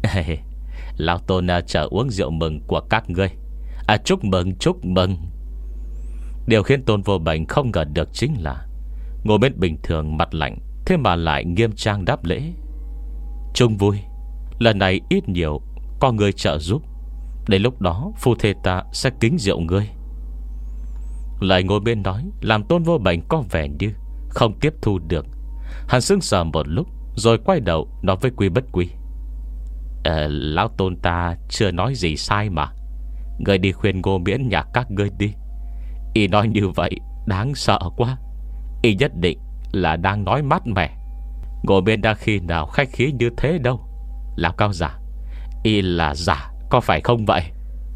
lão Tôn chờ uống rượu mừng của các ngươi. À, chúc mừng chúc mừng. Điều khiến Tôn Vô Bệnh không ngờ được chính là ngồi bên bình thường mặt lạnh, thế mà lại nghiêm trang đáp lễ: chung vui, lần này ít nhiều có người trợ giúp, đến lúc đó phu thê ta sẽ kính rượu ngươi. Lại ngồi bên nói làm Tôn Vô Bệnh có vẻ như không tiếp thu được. Hắn sững sờ một lúc, rồi quay đầu nói với Quy Bất Quy: à, lão Tôn ta chưa nói gì sai mà. Ngươi đi khuyên Ngô Miễn nhà các ngươi đi. Y nói như vậy đáng sợ quá. Y nhất định là đang nói mát mẻ. Ngô Miễn đã khi nào khách khí như thế đâu. Lão cao giả, Y là giả có phải không vậy?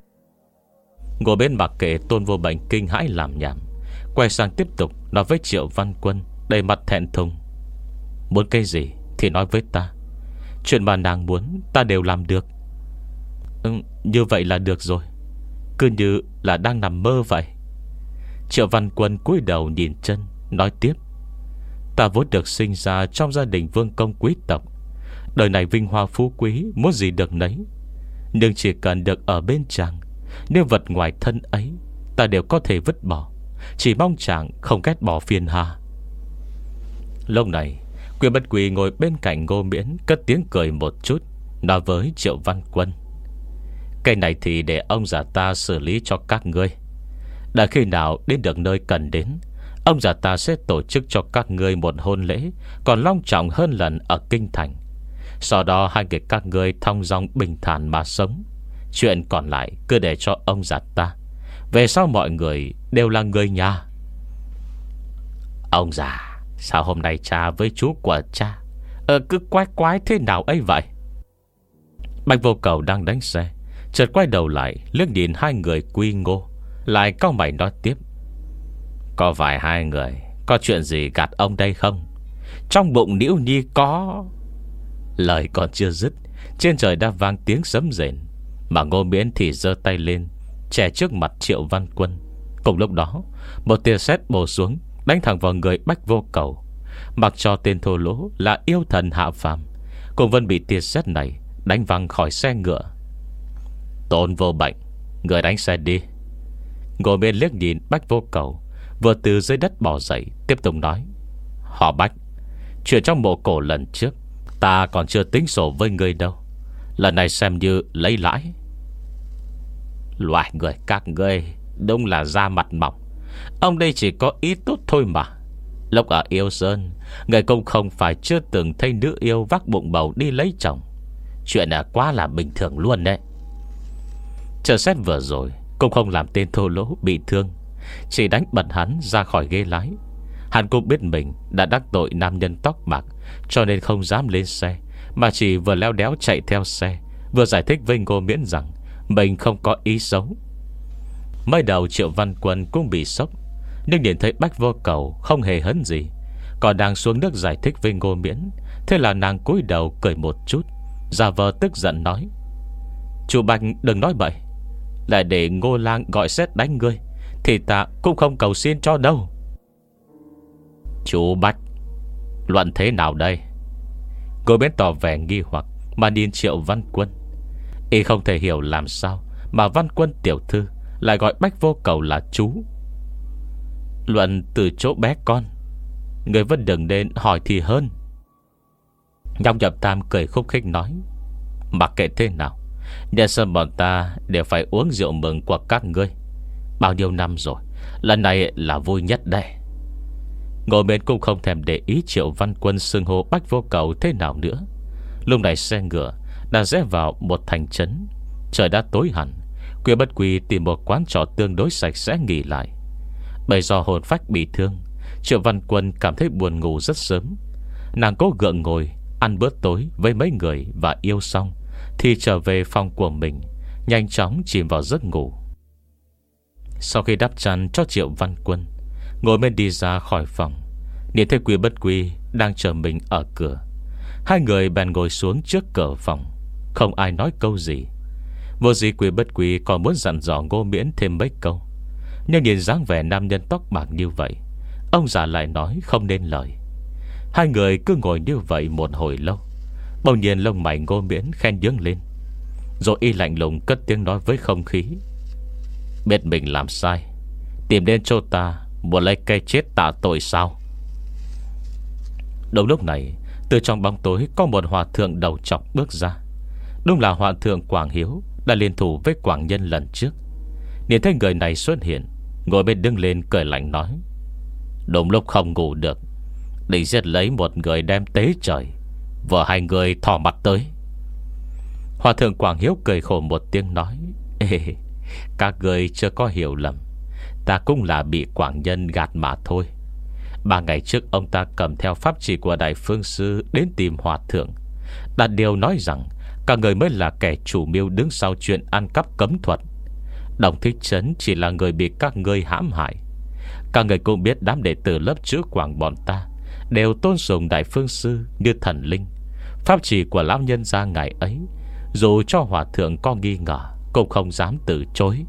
Ngồi bên mặc kệ Tôn Vô Bệnh kinh hãi làm nhảm, quay sang tiếp tục nói với Triệu Văn Quân đầy mặt thẹn thùng: muốn cái gì thì nói với ta, chuyện mà nàng muốn ta đều làm được. ừ, Như vậy là được rồi, cứ như là đang nằm mơ vậy. Triệu Văn Quân cúi đầu nhìn chân, nói tiếp: ta vốn được sinh ra trong gia đình vương công quý tộc, đời này vinh hoa phú quý muốn gì được nấy. Nhưng chỉ cần được ở bên chàng, nếu vật ngoài thân ấy ta đều có thể vứt bỏ, chỉ mong chàng không ghét bỏ phiền hà. Lúc này Quy Bất Quy ngồi bên cạnh Ngô Miễn cất tiếng cười một chút, nói với Triệu Văn Quân: cái này thì để ông già ta xử lý cho các ngươi. Đã khi nào đến được nơi cần đến, ông già ta sẽ tổ chức cho các ngươi một hôn lễ còn long trọng hơn lần ở kinh thành. Sau đó hai người các ngươi thong dong bình thản mà sống. Chuyện còn lại cứ để cho ông già ta Về sau mọi người đều là người nhà. Ông già, sao hôm nay cha với chú của cha Ờ cứ quái quái thế nào ấy vậy? Bạch Vô Cầu đang đánh xe, chợt quay đầu lại liếc nhìn hai người Quy Ngô, lại cau mày nói tiếp: Có phải hai người có chuyện gì gạt ông đây không? Trong bụng Liễu Nhi có... Lời còn chưa dứt, trên trời đã vang tiếng sấm rền, mà Ngô Miễn thì giơ tay lên che trước mặt Triệu Văn Quân. Cùng lúc đó, một tia sét bổ xuống, đánh thẳng vào người Bạch Vô Cầu. Mặc cho tên thô lỗ là yêu thần hạ phàm, cũng vẫn bị tia sét này đánh văng khỏi xe ngựa. Tôn Vô Bệnh, người đánh xe đi. Ngô Miễn liếc nhìn Bạch Vô Cầu vừa từ dưới đất bò dậy, tiếp tục nói: Họ Bạch, chuyện trong mộ cổ lần trước ta còn chưa tính sổ với ngươi đâu, lần này xem như lấy lãi. Loại người các ngươi đúng là da mặt mỏng. Ông đây chỉ có ý tốt thôi mà. Lúc ở Yêu Sơn, người cũng không phải chưa từng thấy nữ yêu vác bụng bầu đi lấy chồng. Chuyện là quá là bình thường luôn đấy. Chờ xét vừa rồi cũng không làm tên thô lỗ bị thương, chỉ đánh bật hắn ra khỏi ghế lái. Hắn cũng biết mình đã đắc tội nam nhân tóc bạc, cho nên không dám lên xe, mà chỉ vừa leo đéo chạy theo xe, vừa giải thích với Ngô Miễn rằng mình không có ý xấu. Mới đầu Triệu Văn Quân cũng bị sốc, nhưng nhìn thấy Bạch Vô Cầu không hề hấn gì, còn đang xuống nước giải thích với Ngô Miễn, thế là nàng cúi đầu cười một chút, giả vờ tức giận nói: Chú Bạch đừng nói bậy, lại để Ngô Lang gọi sét đánh ngươi thì ta cũng không cầu xin cho đâu. Chú Bạch, luận thế nào đây? Ngô Miễn tỏ vẻ nghi hoặc mà nhìn Triệu Văn Quân. Y không thể hiểu làm sao mà Văn Quân tiểu thư lại gọi Bạch Vô Cầu là chú. Luận từ chỗ bé con, người vẫn đừng nên hỏi thì hơn. Nhóc Nhậm Tam cười khúc khích nói: Mặc kệ thế nào, nhân sơn bọn ta đều phải uống rượu mừng của các ngươi. Bao nhiêu năm rồi, lần này là vui nhất đây. Ngồi bên cũng không thèm để ý Triệu Văn Quân xưng hô Bạch Vô Cầu thế nào nữa. Lúc này xe ngựa đã rẽ vào một thành trấn. Trời đã tối hẳn. Quy Bất Quy tìm một quán trọ tương đối sạch sẽ nghỉ lại. Bởi do hồn phách bị thương, Triệu Văn Quân cảm thấy buồn ngủ rất sớm. Nàng cố gượng ngồi ăn bữa tối với mấy người và yêu xong thì trở về phòng của mình, nhanh chóng chìm vào giấc ngủ. Sau khi đắp chăn cho Triệu Văn Quân, ngồi bên đi ra khỏi phòng, nhìn thấy Quy Bất Quy đang chờ mình ở cửa. Hai người bèn ngồi xuống trước cửa phòng, không ai nói câu gì. Vô gì Quy Bất Quy còn muốn dặn dò Ngô Miễn thêm mấy câu, nhưng nhìn dáng vẻ nam nhân tóc bạc như vậy, ông già lại nói không nên lời. Hai người cứ ngồi như vậy một hồi lâu. Bỗng nhiên lông mày Ngô Miễn khen nhướng lên, rồi y lạnh lùng cất tiếng nói với không khí: Biết mình làm sai, tìm đến chỗ ta muốn lấy cây chết tạ tội sao? Đúng lúc này, từ trong bóng tối có một hòa thượng đầu trọc bước ra. Đúng là hòa thượng Quảng Hiếu đã liên thủ với Quảng Nhân lần trước. Nhìn thấy người này xuất hiện, ngồi bên đứng lên cười lạnh nói: Đúng lúc không ngủ được, định giết lấy một người đem tế trời, vợ hai người thò mặt tới. Hòa thượng Quảng Hiếu cười khổ một tiếng nói: Ê, các người chưa có hiểu lầm, ta cũng là bị Quảng Nhân gạt mà thôi. Ba ngày trước ông ta cầm theo pháp chỉ của Đại Phương Sư đến tìm hòa thượng, đặt điều nói rằng các người mới là kẻ chủ mưu đứng sau chuyện ăn cắp cấm thuật. Đồng Thích Trấn chỉ là người bị các ngươi hãm hại. Các người cũng biết đám đệ tử lớp chữ Quảng bọn ta đều tôn sùng Đại Phương Sư như thần linh. Pháp chỉ của lão nhân gia ngày ấy, dù cho hòa thượng có nghi ngờ cũng không dám từ chối.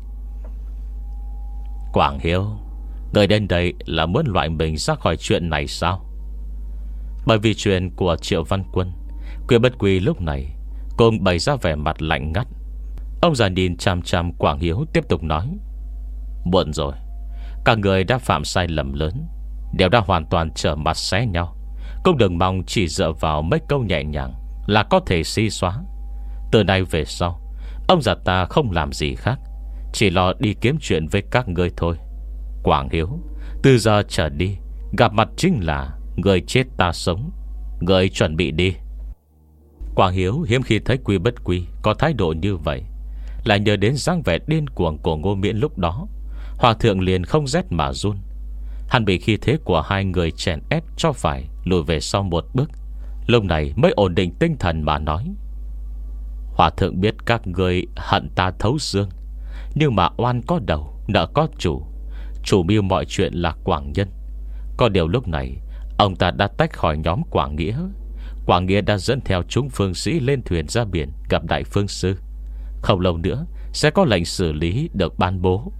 Quảng Hiếu, người đến đây là muốn loại mình ra khỏi chuyện này sao? Bởi vì chuyện của Triệu Văn Quân, Quy Bất Quy lúc này cũng bày ra vẻ mặt lạnh ngắt. Ông già nhìn chằm chằm Quảng Hiếu, tiếp tục nói: Muộn rồi, các người đã phạm sai lầm lớn, đều đã hoàn toàn trở mặt xé nhau. Cũng đừng mong chỉ dựa vào mấy câu nhẹ nhàng là có thể xi xóa. Từ nay về sau, ông già ta không làm gì khác, chỉ lo đi kiếm chuyện với các ngươi thôi. Quảng Hiếu, từ giờ trở đi, gặp mặt chính là người chết ta sống. Người chuẩn bị đi. Quảng Hiếu hiếm khi thấy Quy Bất Quy có thái độ như vậy, lại nhớ đến dáng vẻ điên cuồng của Ngô Miễn lúc đó, Hòa thượng liền không rét mà run. Hắn bị khí thế của hai người chèn ép cho phải lùi về sau một bước. Lúc này mới ổn định tinh thần mà nói: Hòa thượng biết các ngươi hận ta thấu xương, nhưng mà oan có đầu, nợ có chủ. Chủ mưu mọi chuyện là Quảng Nhân. Có điều lúc này ông ta đã tách khỏi nhóm Quảng Nghĩa. Quảng Nghĩa đã dẫn theo chúng phương sĩ lên thuyền ra biển gặp Đại Phương Sư. Không lâu nữa sẽ có lệnh xử lý được ban bố.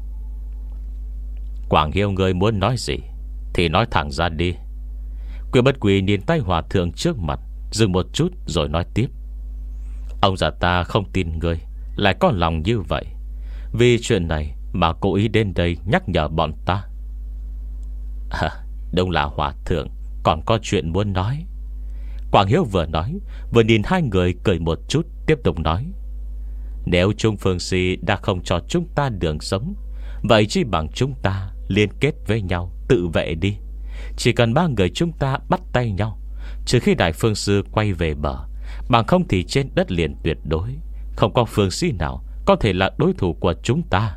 Quảng Hiếu, ngươi muốn nói gì thì nói thẳng ra đi. Quyên Bất Quỳ nhìn tay hòa thượng trước mặt, dừng một chút rồi nói tiếp: Ông già ta không tin ngươi lại có lòng như vậy. Vì chuyện này mà cố ý đến đây nhắc nhở bọn ta. À, đúng là hòa thượng còn có chuyện muốn nói. Quảng Hiếu vừa nói vừa nhìn hai người cười một chút, tiếp tục nói: Nếu Trung Phương Si đã không cho chúng ta đường sống, vậy chỉ bằng chúng ta liên kết với nhau tự vệ đi. Chỉ cần ba người chúng ta bắt tay nhau, trừ khi Đại Phương Sư quay về bờ, bằng không thì trên đất liền tuyệt đối không có phương sĩ nào có thể là đối thủ của chúng ta.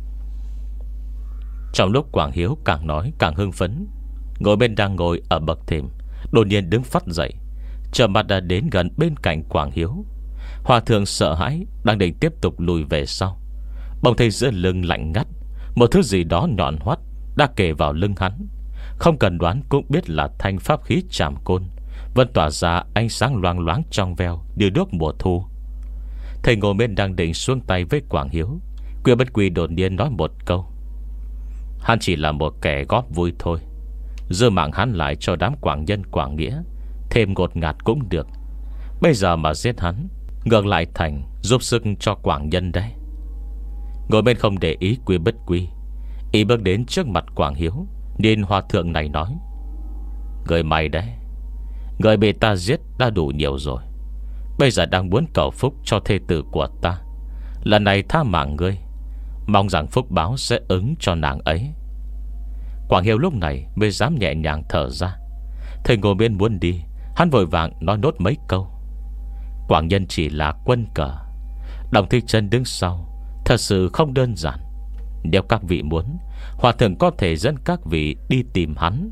Trong lúc Quảng Hiếu càng nói càng hưng phấn, ngồi bên đang ngồi ở bậc thềm đột nhiên đứng phắt dậy, trở mặt đã đến gần bên cạnh Quảng Hiếu. Hòa thượng sợ hãi đang định tiếp tục lùi về sau, bỗng thấy giữa lưng lạnh ngắt, một thứ gì đó nhọn hoắt đã kề vào lưng hắn. Không cần đoán cũng biết là thanh pháp khí trảm côn, vẫn tỏa ra ánh sáng loang loáng trong veo như nước mùa thu. Thầy ngồi bên đang định xuống tay với Quảng Hiếu, Quyên Bất Quỳ đột nhiên nói một câu: Hắn chỉ là một kẻ góp vui thôi. Dư mạng hắn lại cho đám Quảng Nhân Quảng Nghĩa thêm ngột ngạt cũng được. Bây giờ mà giết hắn, ngược lại thành giúp sức cho Quảng Nhân đấy. Ngồi bên không để ý Quyên Bất Quy, y bước đến trước mặt Quảng Hiếu, nên hòa thượng này nói: Người mày đấy, người bị ta giết đã đủ nhiều rồi, bây giờ đang muốn cầu phúc cho thê tử của ta. Lần này tha mạng ngươi, mong rằng phúc báo sẽ ứng cho nàng ấy. Quảng Hiếu lúc này mới dám nhẹ nhàng thở ra. Thầy ngồi bên muốn đi, hắn vội vàng nói nốt mấy câu. Quảng Nhân chỉ là quân cờ, Đồng Thích Trân đứng sau thật sự không đơn giản. Nếu các vị muốn, hòa thượng có thể dẫn các vị đi tìm hắn.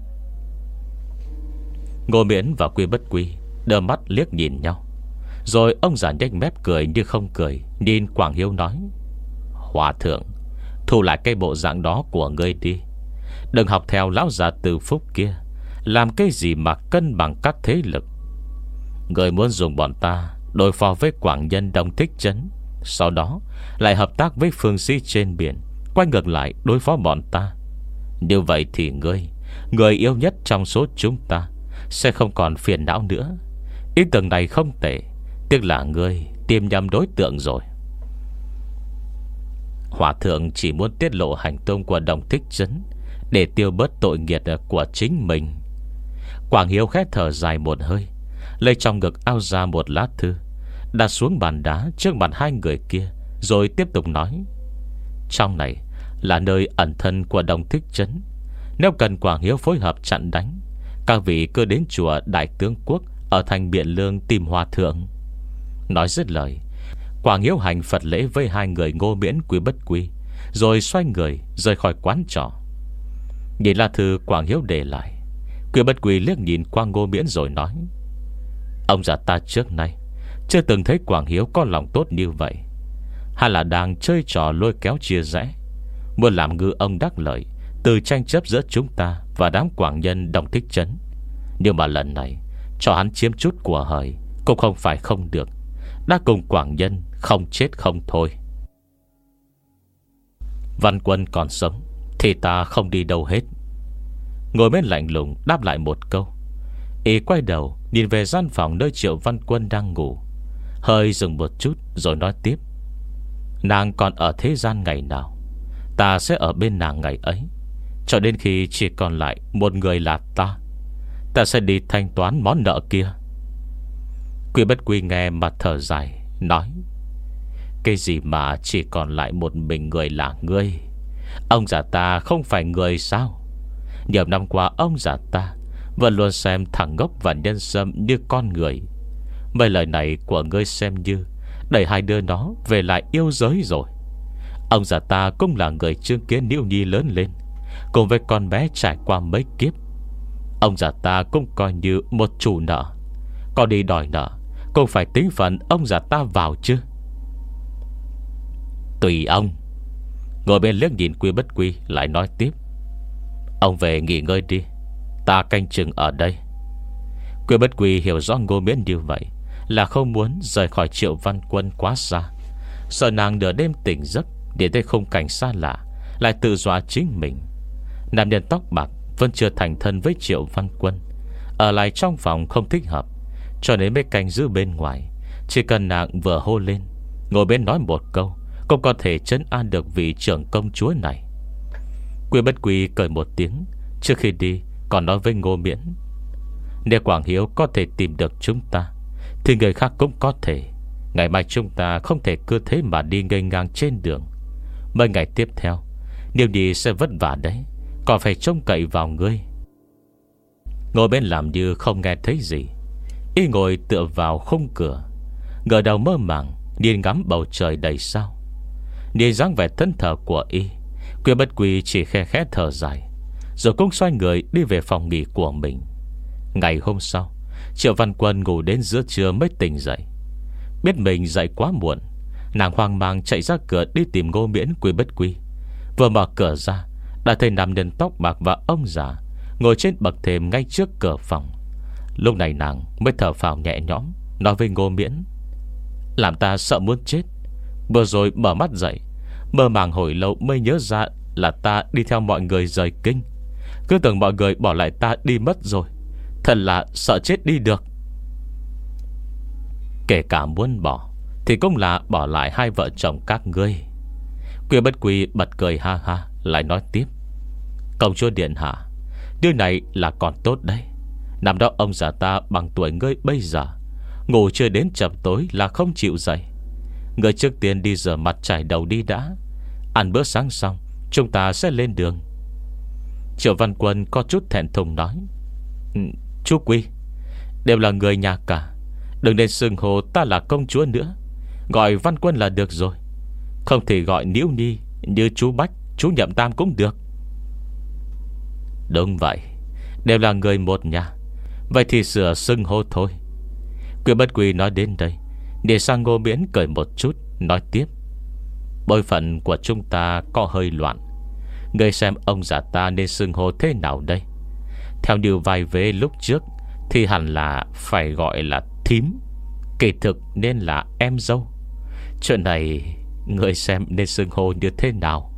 Ngô Miễn và Quy Bất Quy đờ mắt liếc nhìn nhau, rồi ông già nhếch mép cười như không cười, nhìn Quảng Hiếu nói: Hòa thượng, thu lại cái bộ dạng đó của ngươi đi. Đừng học theo lão già Từ Phúc kia, làm cái gì mà cân bằng các thế lực. Ngươi muốn dùng bọn ta đối phó với Quảng Nhân Đồng Thích Trấn, sau đó lại hợp tác với phương sĩ trên biển, quay ngược lại đối phó bọn ta. Như vậy thì ngươi, người yêu nhất trong số chúng ta, sẽ không còn phiền não nữa. Ý tưởng này không tệ, tiếc là ngươi tìm nhầm đối tượng rồi. Hòa thượng chỉ muốn tiết lộ hành tung của Đồng Thích Trấn để tiêu bớt tội nghiệp của chính mình. Quảng Hiếu khẽ thở dài một hơi, lấy trong ngực ao ra một lá thư, đặt xuống bàn đá trước mặt hai người kia, rồi tiếp tục nói: Trong này là nơi ẩn thân của Đồng Thích Trấn. Nếu cần Quảng Hiếu phối hợp chặn đánh, các vị cứ đến chùa Đại Tướng Quốc ở thành Biện Lương tìm hòa thượng. Nói dứt lời, Quảng Hiếu hành Phật lễ với hai người Ngô Miễn, Quy Bất Quy, rồi xoay người rời khỏi quán trọ. Nhìn lá thư Quảng Hiếu để lại, Quy Bất Quy liếc nhìn qua Ngô Miễn rồi nói: Ông già ta trước nay chưa từng thấy Quảng Hiếu có lòng tốt như vậy. Hay là đang chơi trò lôi kéo chia rẽ, muốn làm ngư ông đắc lợi từ tranh chấp giữa chúng ta và đám Quảng Nhân Đồng Thích Trấn. Nhưng mà lần này cho hắn chiếm chút của hời cũng không phải không được. Đã cùng Quảng Nhân không chết không thôi. Văn Quân còn sống thì ta không đi đâu hết. Ngồi bên lạnh lùng đáp lại một câu. Y quay đầu nhìn về gian phòng nơi Triệu Văn Quân đang ngủ, hơi dừng một chút rồi nói tiếp: Nàng còn ở thế gian ngày nào, ta sẽ ở bên nàng ngày ấy, cho đến khi chỉ còn lại một người là ta. Ta sẽ đi thanh toán món nợ kia. Quy Bất Quy nghe mà thở dài, nói: Cái gì mà chỉ còn lại một mình người là ngươi? Ông già ta không phải người sao? Nhiều năm qua ông già ta vẫn luôn xem thằng Ngốc và Nhân Sâm như con người. Mấy lời này của ngươi xem như đẩy hai đứa nó về lại yêu giới rồi. Ông già ta cũng là người chứng kiến Niễu Nhi lớn lên, cùng với con bé trải qua mấy kiếp. Ông già ta cũng coi như một chủ nợ, có đi đòi nợ cũng phải tính phần ông già ta vào chứ. Tùy ông. Ngồi bên liếc nhìn Quy Bất Quy lại nói tiếp: Ông về nghỉ ngơi đi, ta canh chừng ở đây. Quy Bất Quy hiểu rõ Ngô Miễn như vậy là không muốn rời khỏi Triệu Văn Quân quá xa, sợ nàng nửa đêm tỉnh giấc để thấy khung cảnh xa lạ, lại tự dọa chính mình. Nam nhân tóc bạc vẫn chưa thành thân với Triệu Văn Quân, ở lại trong phòng không thích hợp, cho nên mới canh giữ bên ngoài. Chỉ cần nàng vừa hô lên, ngồi bên nói một câu, cũng có thể trấn an được vị trưởng công chúa này. Quy Bất Quy cười một tiếng, trước khi đi còn nói với Ngô Miễn: Nếu Quảng Hiếu có thể tìm được chúng ta, thì người khác cũng có thể. Ngày mai chúng ta không thể cứ thế mà đi ngây ngang trên đường. Mấy ngày tiếp theo Niêu Nhi sẽ vất vả đấy, còn phải trông cậy vào ngươi. Ngồi bên làm như không nghe thấy gì, y ngồi tựa vào khung cửa, ngờ đầu mơ màng nhìn ngắm bầu trời đầy sao. Nhìn dáng vẻ thân thờ của y, Quy Bất Quy chỉ khe khẽ thở dài, rồi cũng xoay người đi về phòng nghỉ của mình. Ngày hôm sau, Triệu Văn Quân ngủ đến giữa trưa mới tỉnh dậy. Biết mình dậy quá muộn, nàng hoang mang chạy ra cửa đi tìm Ngô Miễn. Quy Bất Quy vừa mở cửa ra, đã thấy nam nhân tóc bạc và ông già ngồi trên bậc thềm ngay trước cửa phòng. Lúc này nàng mới thở phào nhẹ nhõm, nói với Ngô Miễn: Làm ta sợ muốn chết. Vừa rồi mở mắt dậy, mơ màng hồi lâu mới nhớ ra là ta đi theo mọi người rời kinh. Cứ tưởng mọi người bỏ lại ta đi mất rồi, thật là sợ chết đi được. Kể cả muốn bỏ thì cũng là bỏ lại hai vợ chồng các ngươi. Quy Bất Quy bật cười ha ha, lại nói tiếp: Công chúa điện hạ, điều này là còn tốt đấy. Năm đó ông già ta bằng tuổi ngươi bây giờ, ngủ chưa đến chập tối là không chịu dậy. Ngươi trước tiên đi rửa mặt trải đầu đi đã, ăn bữa sáng xong chúng ta sẽ lên đường. Triệu Văn Quân có chút thẹn thùng nói: Chú Quy, đều là người nhà cả, đừng nên xưng hô ta là công chúa nữa, gọi Văn Quân là được rồi. Không thể gọi Niễu Nhi như chú Bách, chú Nhậm Tam cũng được. Đúng vậy, đều là người một nhà, vậy thì sửa xưng hô thôi. Quy Bất Quy nói đến đây, để sang Ngô Miễn cười một chút, nói tiếp: Bối phận của chúng ta có hơi loạn, ngươi xem ông già ta nên xưng hô thế nào đây? Theo như vài vế lúc trước thì hẳn là phải gọi là thím, kỳ thực nên là em dâu. Chuyện này ngươi xem nên xưng hô như thế nào?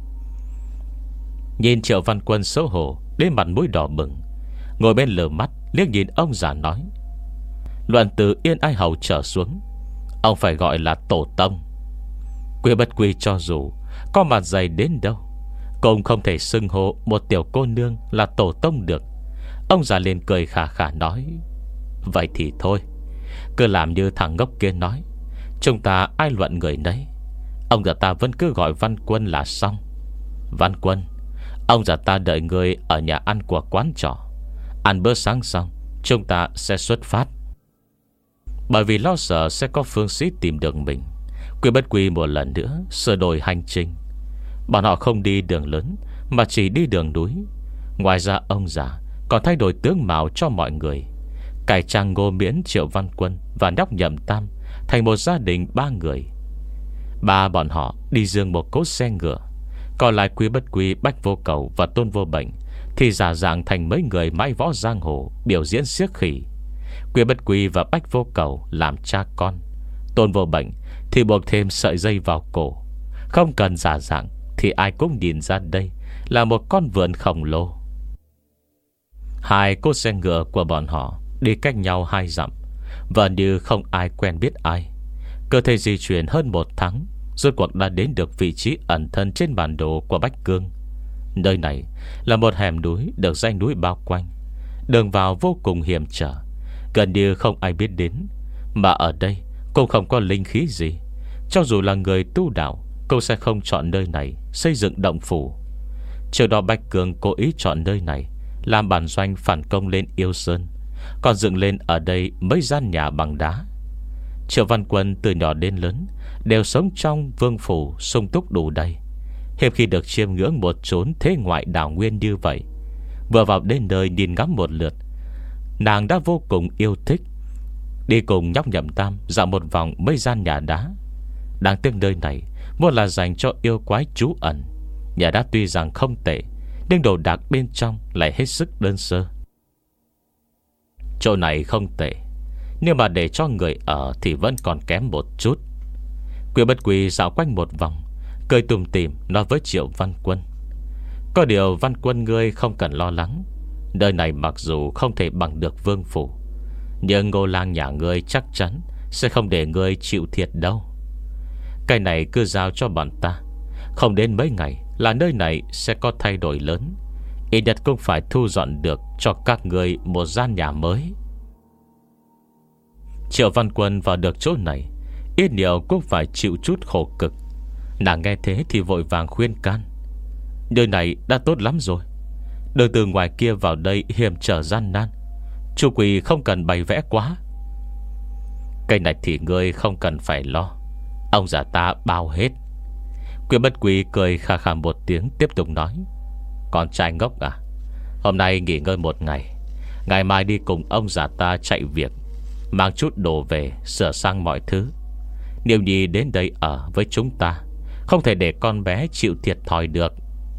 Nhìn Triệu Văn Quân xấu hổ đến mặt mũi đỏ bừng, ngồi bên lờ mắt liếc nhìn ông già nói: Luận từ Yên Ai Hầu trở xuống, ông phải gọi là tổ tông. Quy Bất Quy cho dù có mặt dày đến đâu, cũng không thể xưng hô một tiểu cô nương là tổ tông được. Ông già liền cười khà khà nói: Vậy thì thôi, cứ làm như thằng ngốc kia nói, chúng ta ai luận người nấy. Ông già ta vẫn cứ gọi Văn Quân là xong. Văn Quân, ông già ta đợi người ở nhà ăn của quán trọ. Ăn bữa sáng xong chúng ta sẽ xuất phát. Bởi vì lo sợ sẽ có phương sĩ tìm được mình, Quy Bất Quy một lần nữa sửa đổi hành trình. Bọn họ không đi đường lớn mà chỉ đi đường núi. Ngoài ra ông già còn thay đổi tướng mạo cho mọi người, cải trang Ngô Miễn, Triệu Văn Quân và nhóc Nhậm Tam thành một gia đình ba người. Ba bọn họ đi riêng một cỗ xe ngựa, còn lại Quy Bất Quy, Bách Vô Cầu và Tôn Vô Bệnh thì giả dạng thành mấy người mãi võ giang hồ biểu diễn xiếc khỉ. Quy Bất Quy và Bách Vô Cầu làm cha con, Tôn Vô Bệnh thì buộc thêm sợi dây vào cổ. Không cần giả dạng thì ai cũng nhìn ra đây là một con vượn khổng lồ. Hai cỗ xe ngựa của bọn họ đi cách nhau hai dặm, và như không ai quen biết ai. Cơ thể di chuyển hơn một tháng, rốt cuộc đã đến được vị trí ẩn thân trên bản đồ của Bách Cương. Nơi này là một hẻm núi được dãy núi bao quanh, đường vào vô cùng hiểm trở, gần như không ai biết đến. Mà ở đây cũng không có linh khí gì, cho dù là người tu đạo cũng sẽ không chọn nơi này xây dựng động phủ. Trước đó Bách Cương cố ý chọn nơi này làm bản doanh phản công lên Yêu Sơn, còn dựng lên ở đây mấy gian nhà bằng đá. Triệu Văn Quân từ nhỏ đến lớn đều sống trong vương phủ sung túc đủ đầy, hiếm khi được chiêm ngưỡng một chốn thế ngoại đảo nguyên như vậy. Vừa vào đến nơi nhìn ngắm một lượt, nàng đã vô cùng yêu thích. Đi cùng nhóc Nhậm Tam dạo một vòng mấy gian nhà đá. Đáng tiếc nơi này vốn là dành cho yêu quái trú ẩn. Nhà đá tuy rằng không tệ, nhưng đồ đạc bên trong lại hết sức đơn sơ. Chỗ này không tệ, nhưng mà để cho người ở thì vẫn còn kém một chút. Quy Bất Quy dạo quanh một vòng, cười tùm tìm nói với Triệu Văn Quân: có điều Văn Quân ngươi không cần lo lắng. Nơi này mặc dù không thể bằng được vương phủ, nhưng Ngô Lang nhà ngươi chắc chắn sẽ không để ngươi chịu thiệt đâu. Cái này cứ giao cho bọn ta, không đến mấy ngày là nơi này sẽ có thay đổi lớn. Ít nhất cũng phải thu dọn được cho các ngươi một gian nhà mới. Triệu Văn Quân vào được chỗ này, ít nhiều cũng phải chịu chút khổ cực. Nàng nghe thế thì vội vàng khuyên can: nơi này đã tốt lắm rồi, đường từ ngoài kia vào đây hiểm trở gian nan, chủ quỷ không cần bày vẽ quá. Cái này thì ngươi không cần phải lo, ông già ta bao hết. Quy Bất Quy cười khà khà một tiếng, tiếp tục nói: con trai ngốc à, hôm nay nghỉ ngơi một ngày, ngày mai đi cùng ông già ta chạy việc, mang chút đồ về sửa sang mọi thứ. Nếu Nhi đến đây ở với chúng ta, không thể để con bé chịu thiệt thòi được.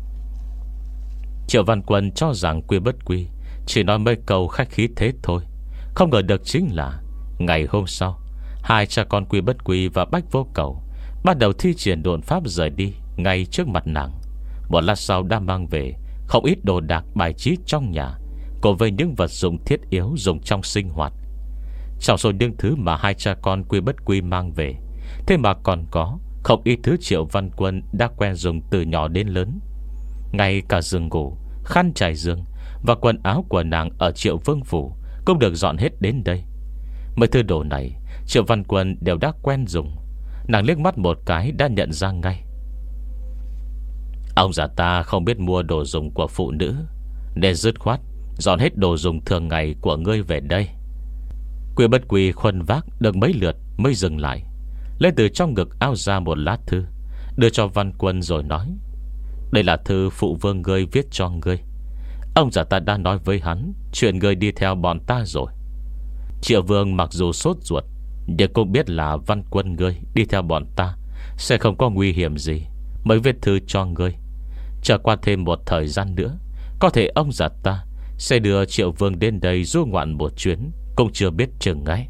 Triệu Văn Quân cho rằng Quy Bất Quy chỉ nói mấy câu khách khí thế thôi, không ngờ được chính là ngày hôm sau, hai cha con Quy Bất Quy và Bách Vô Cầu bắt đầu thi triển độn pháp rời đi ngay trước mặt nàng. Một lát sau đã mang về không ít đồ đạc bài trí trong nhà, cùng với những vật dụng thiết yếu dùng trong sinh hoạt. Trong số những thứ mà hai cha con Quy Bất Quy mang về, thế mà còn có không ít thứ Triệu Văn Quân đã quen dùng từ nhỏ đến lớn. Ngay cả giường ngủ, khăn trải giường và quần áo của nàng ở Triệu Vương Phủ cũng được dọn hết đến đây. Mấy thứ đồ này Triệu Văn Quân đều đã quen dùng. Nàng liếc mắt một cái đã nhận ra ngay. Ông già ta không biết mua đồ dùng của phụ nữ, nên dứt khoát dọn hết đồ dùng thường ngày của ngươi về đây. Quy Bất Quy khuân vác được mấy lượt mới dừng lại, lấy từ trong ngực áo ra một lá thư, đưa cho Văn Quân rồi nói: đây là thư phụ vương ngươi viết cho ngươi. Ông già ta đã nói với hắn chuyện ngươi đi theo bọn ta rồi. Triệu Vương mặc dù sốt ruột, nhưng cũng biết là Văn Quân ngươi đi theo bọn ta sẽ không có nguy hiểm gì, mới viết thư cho ngươi. Chờ qua thêm một thời gian nữa, có thể ông già ta sẽ đưa Triệu Vương đến đây du ngoạn một chuyến, cũng chưa biết chừng ấy.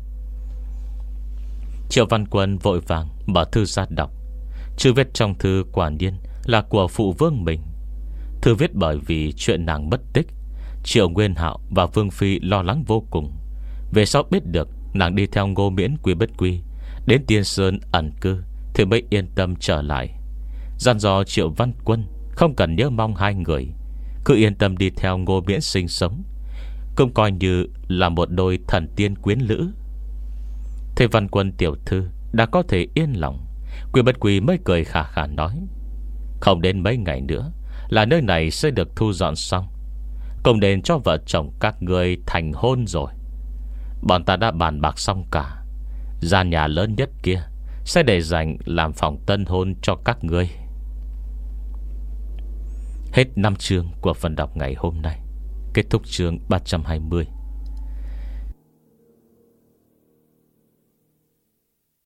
Triệu Văn Quân vội vàng mở thư ra đọc. Chữ viết trong thư quả nhiên là của phụ vương mình. Thư viết bởi vì chuyện nàng mất tích, Triệu Nguyên Hạo và Vương Phi lo lắng vô cùng. Về sau biết được nàng đi theo Ngô Miễn Quy Bất Quy đến Tiên Sơn ẩn cư, thì mới yên tâm trở lại. Dặn dò Triệu Văn Quân không cần nhớ mong hai người, cứ yên tâm đi theo Ngô Miễn sinh sống, cũng coi như là một đôi thần tiên quyến lữ. Thế Văn Quân tiểu thư đã có thể yên lòng, Quy Bất Quy mới cười khà khà nói: không đến mấy ngày nữa là nơi này sẽ được thu dọn xong, cùng đến cho vợ chồng các ngươi thành hôn rồi. Bọn ta đã bàn bạc xong cả, gian nhà lớn nhất kia sẽ để dành làm phòng tân hôn cho các ngươi. Hết năm chương của phần đọc ngày hôm nay. Kết thúc chương ba trăm hai mươi.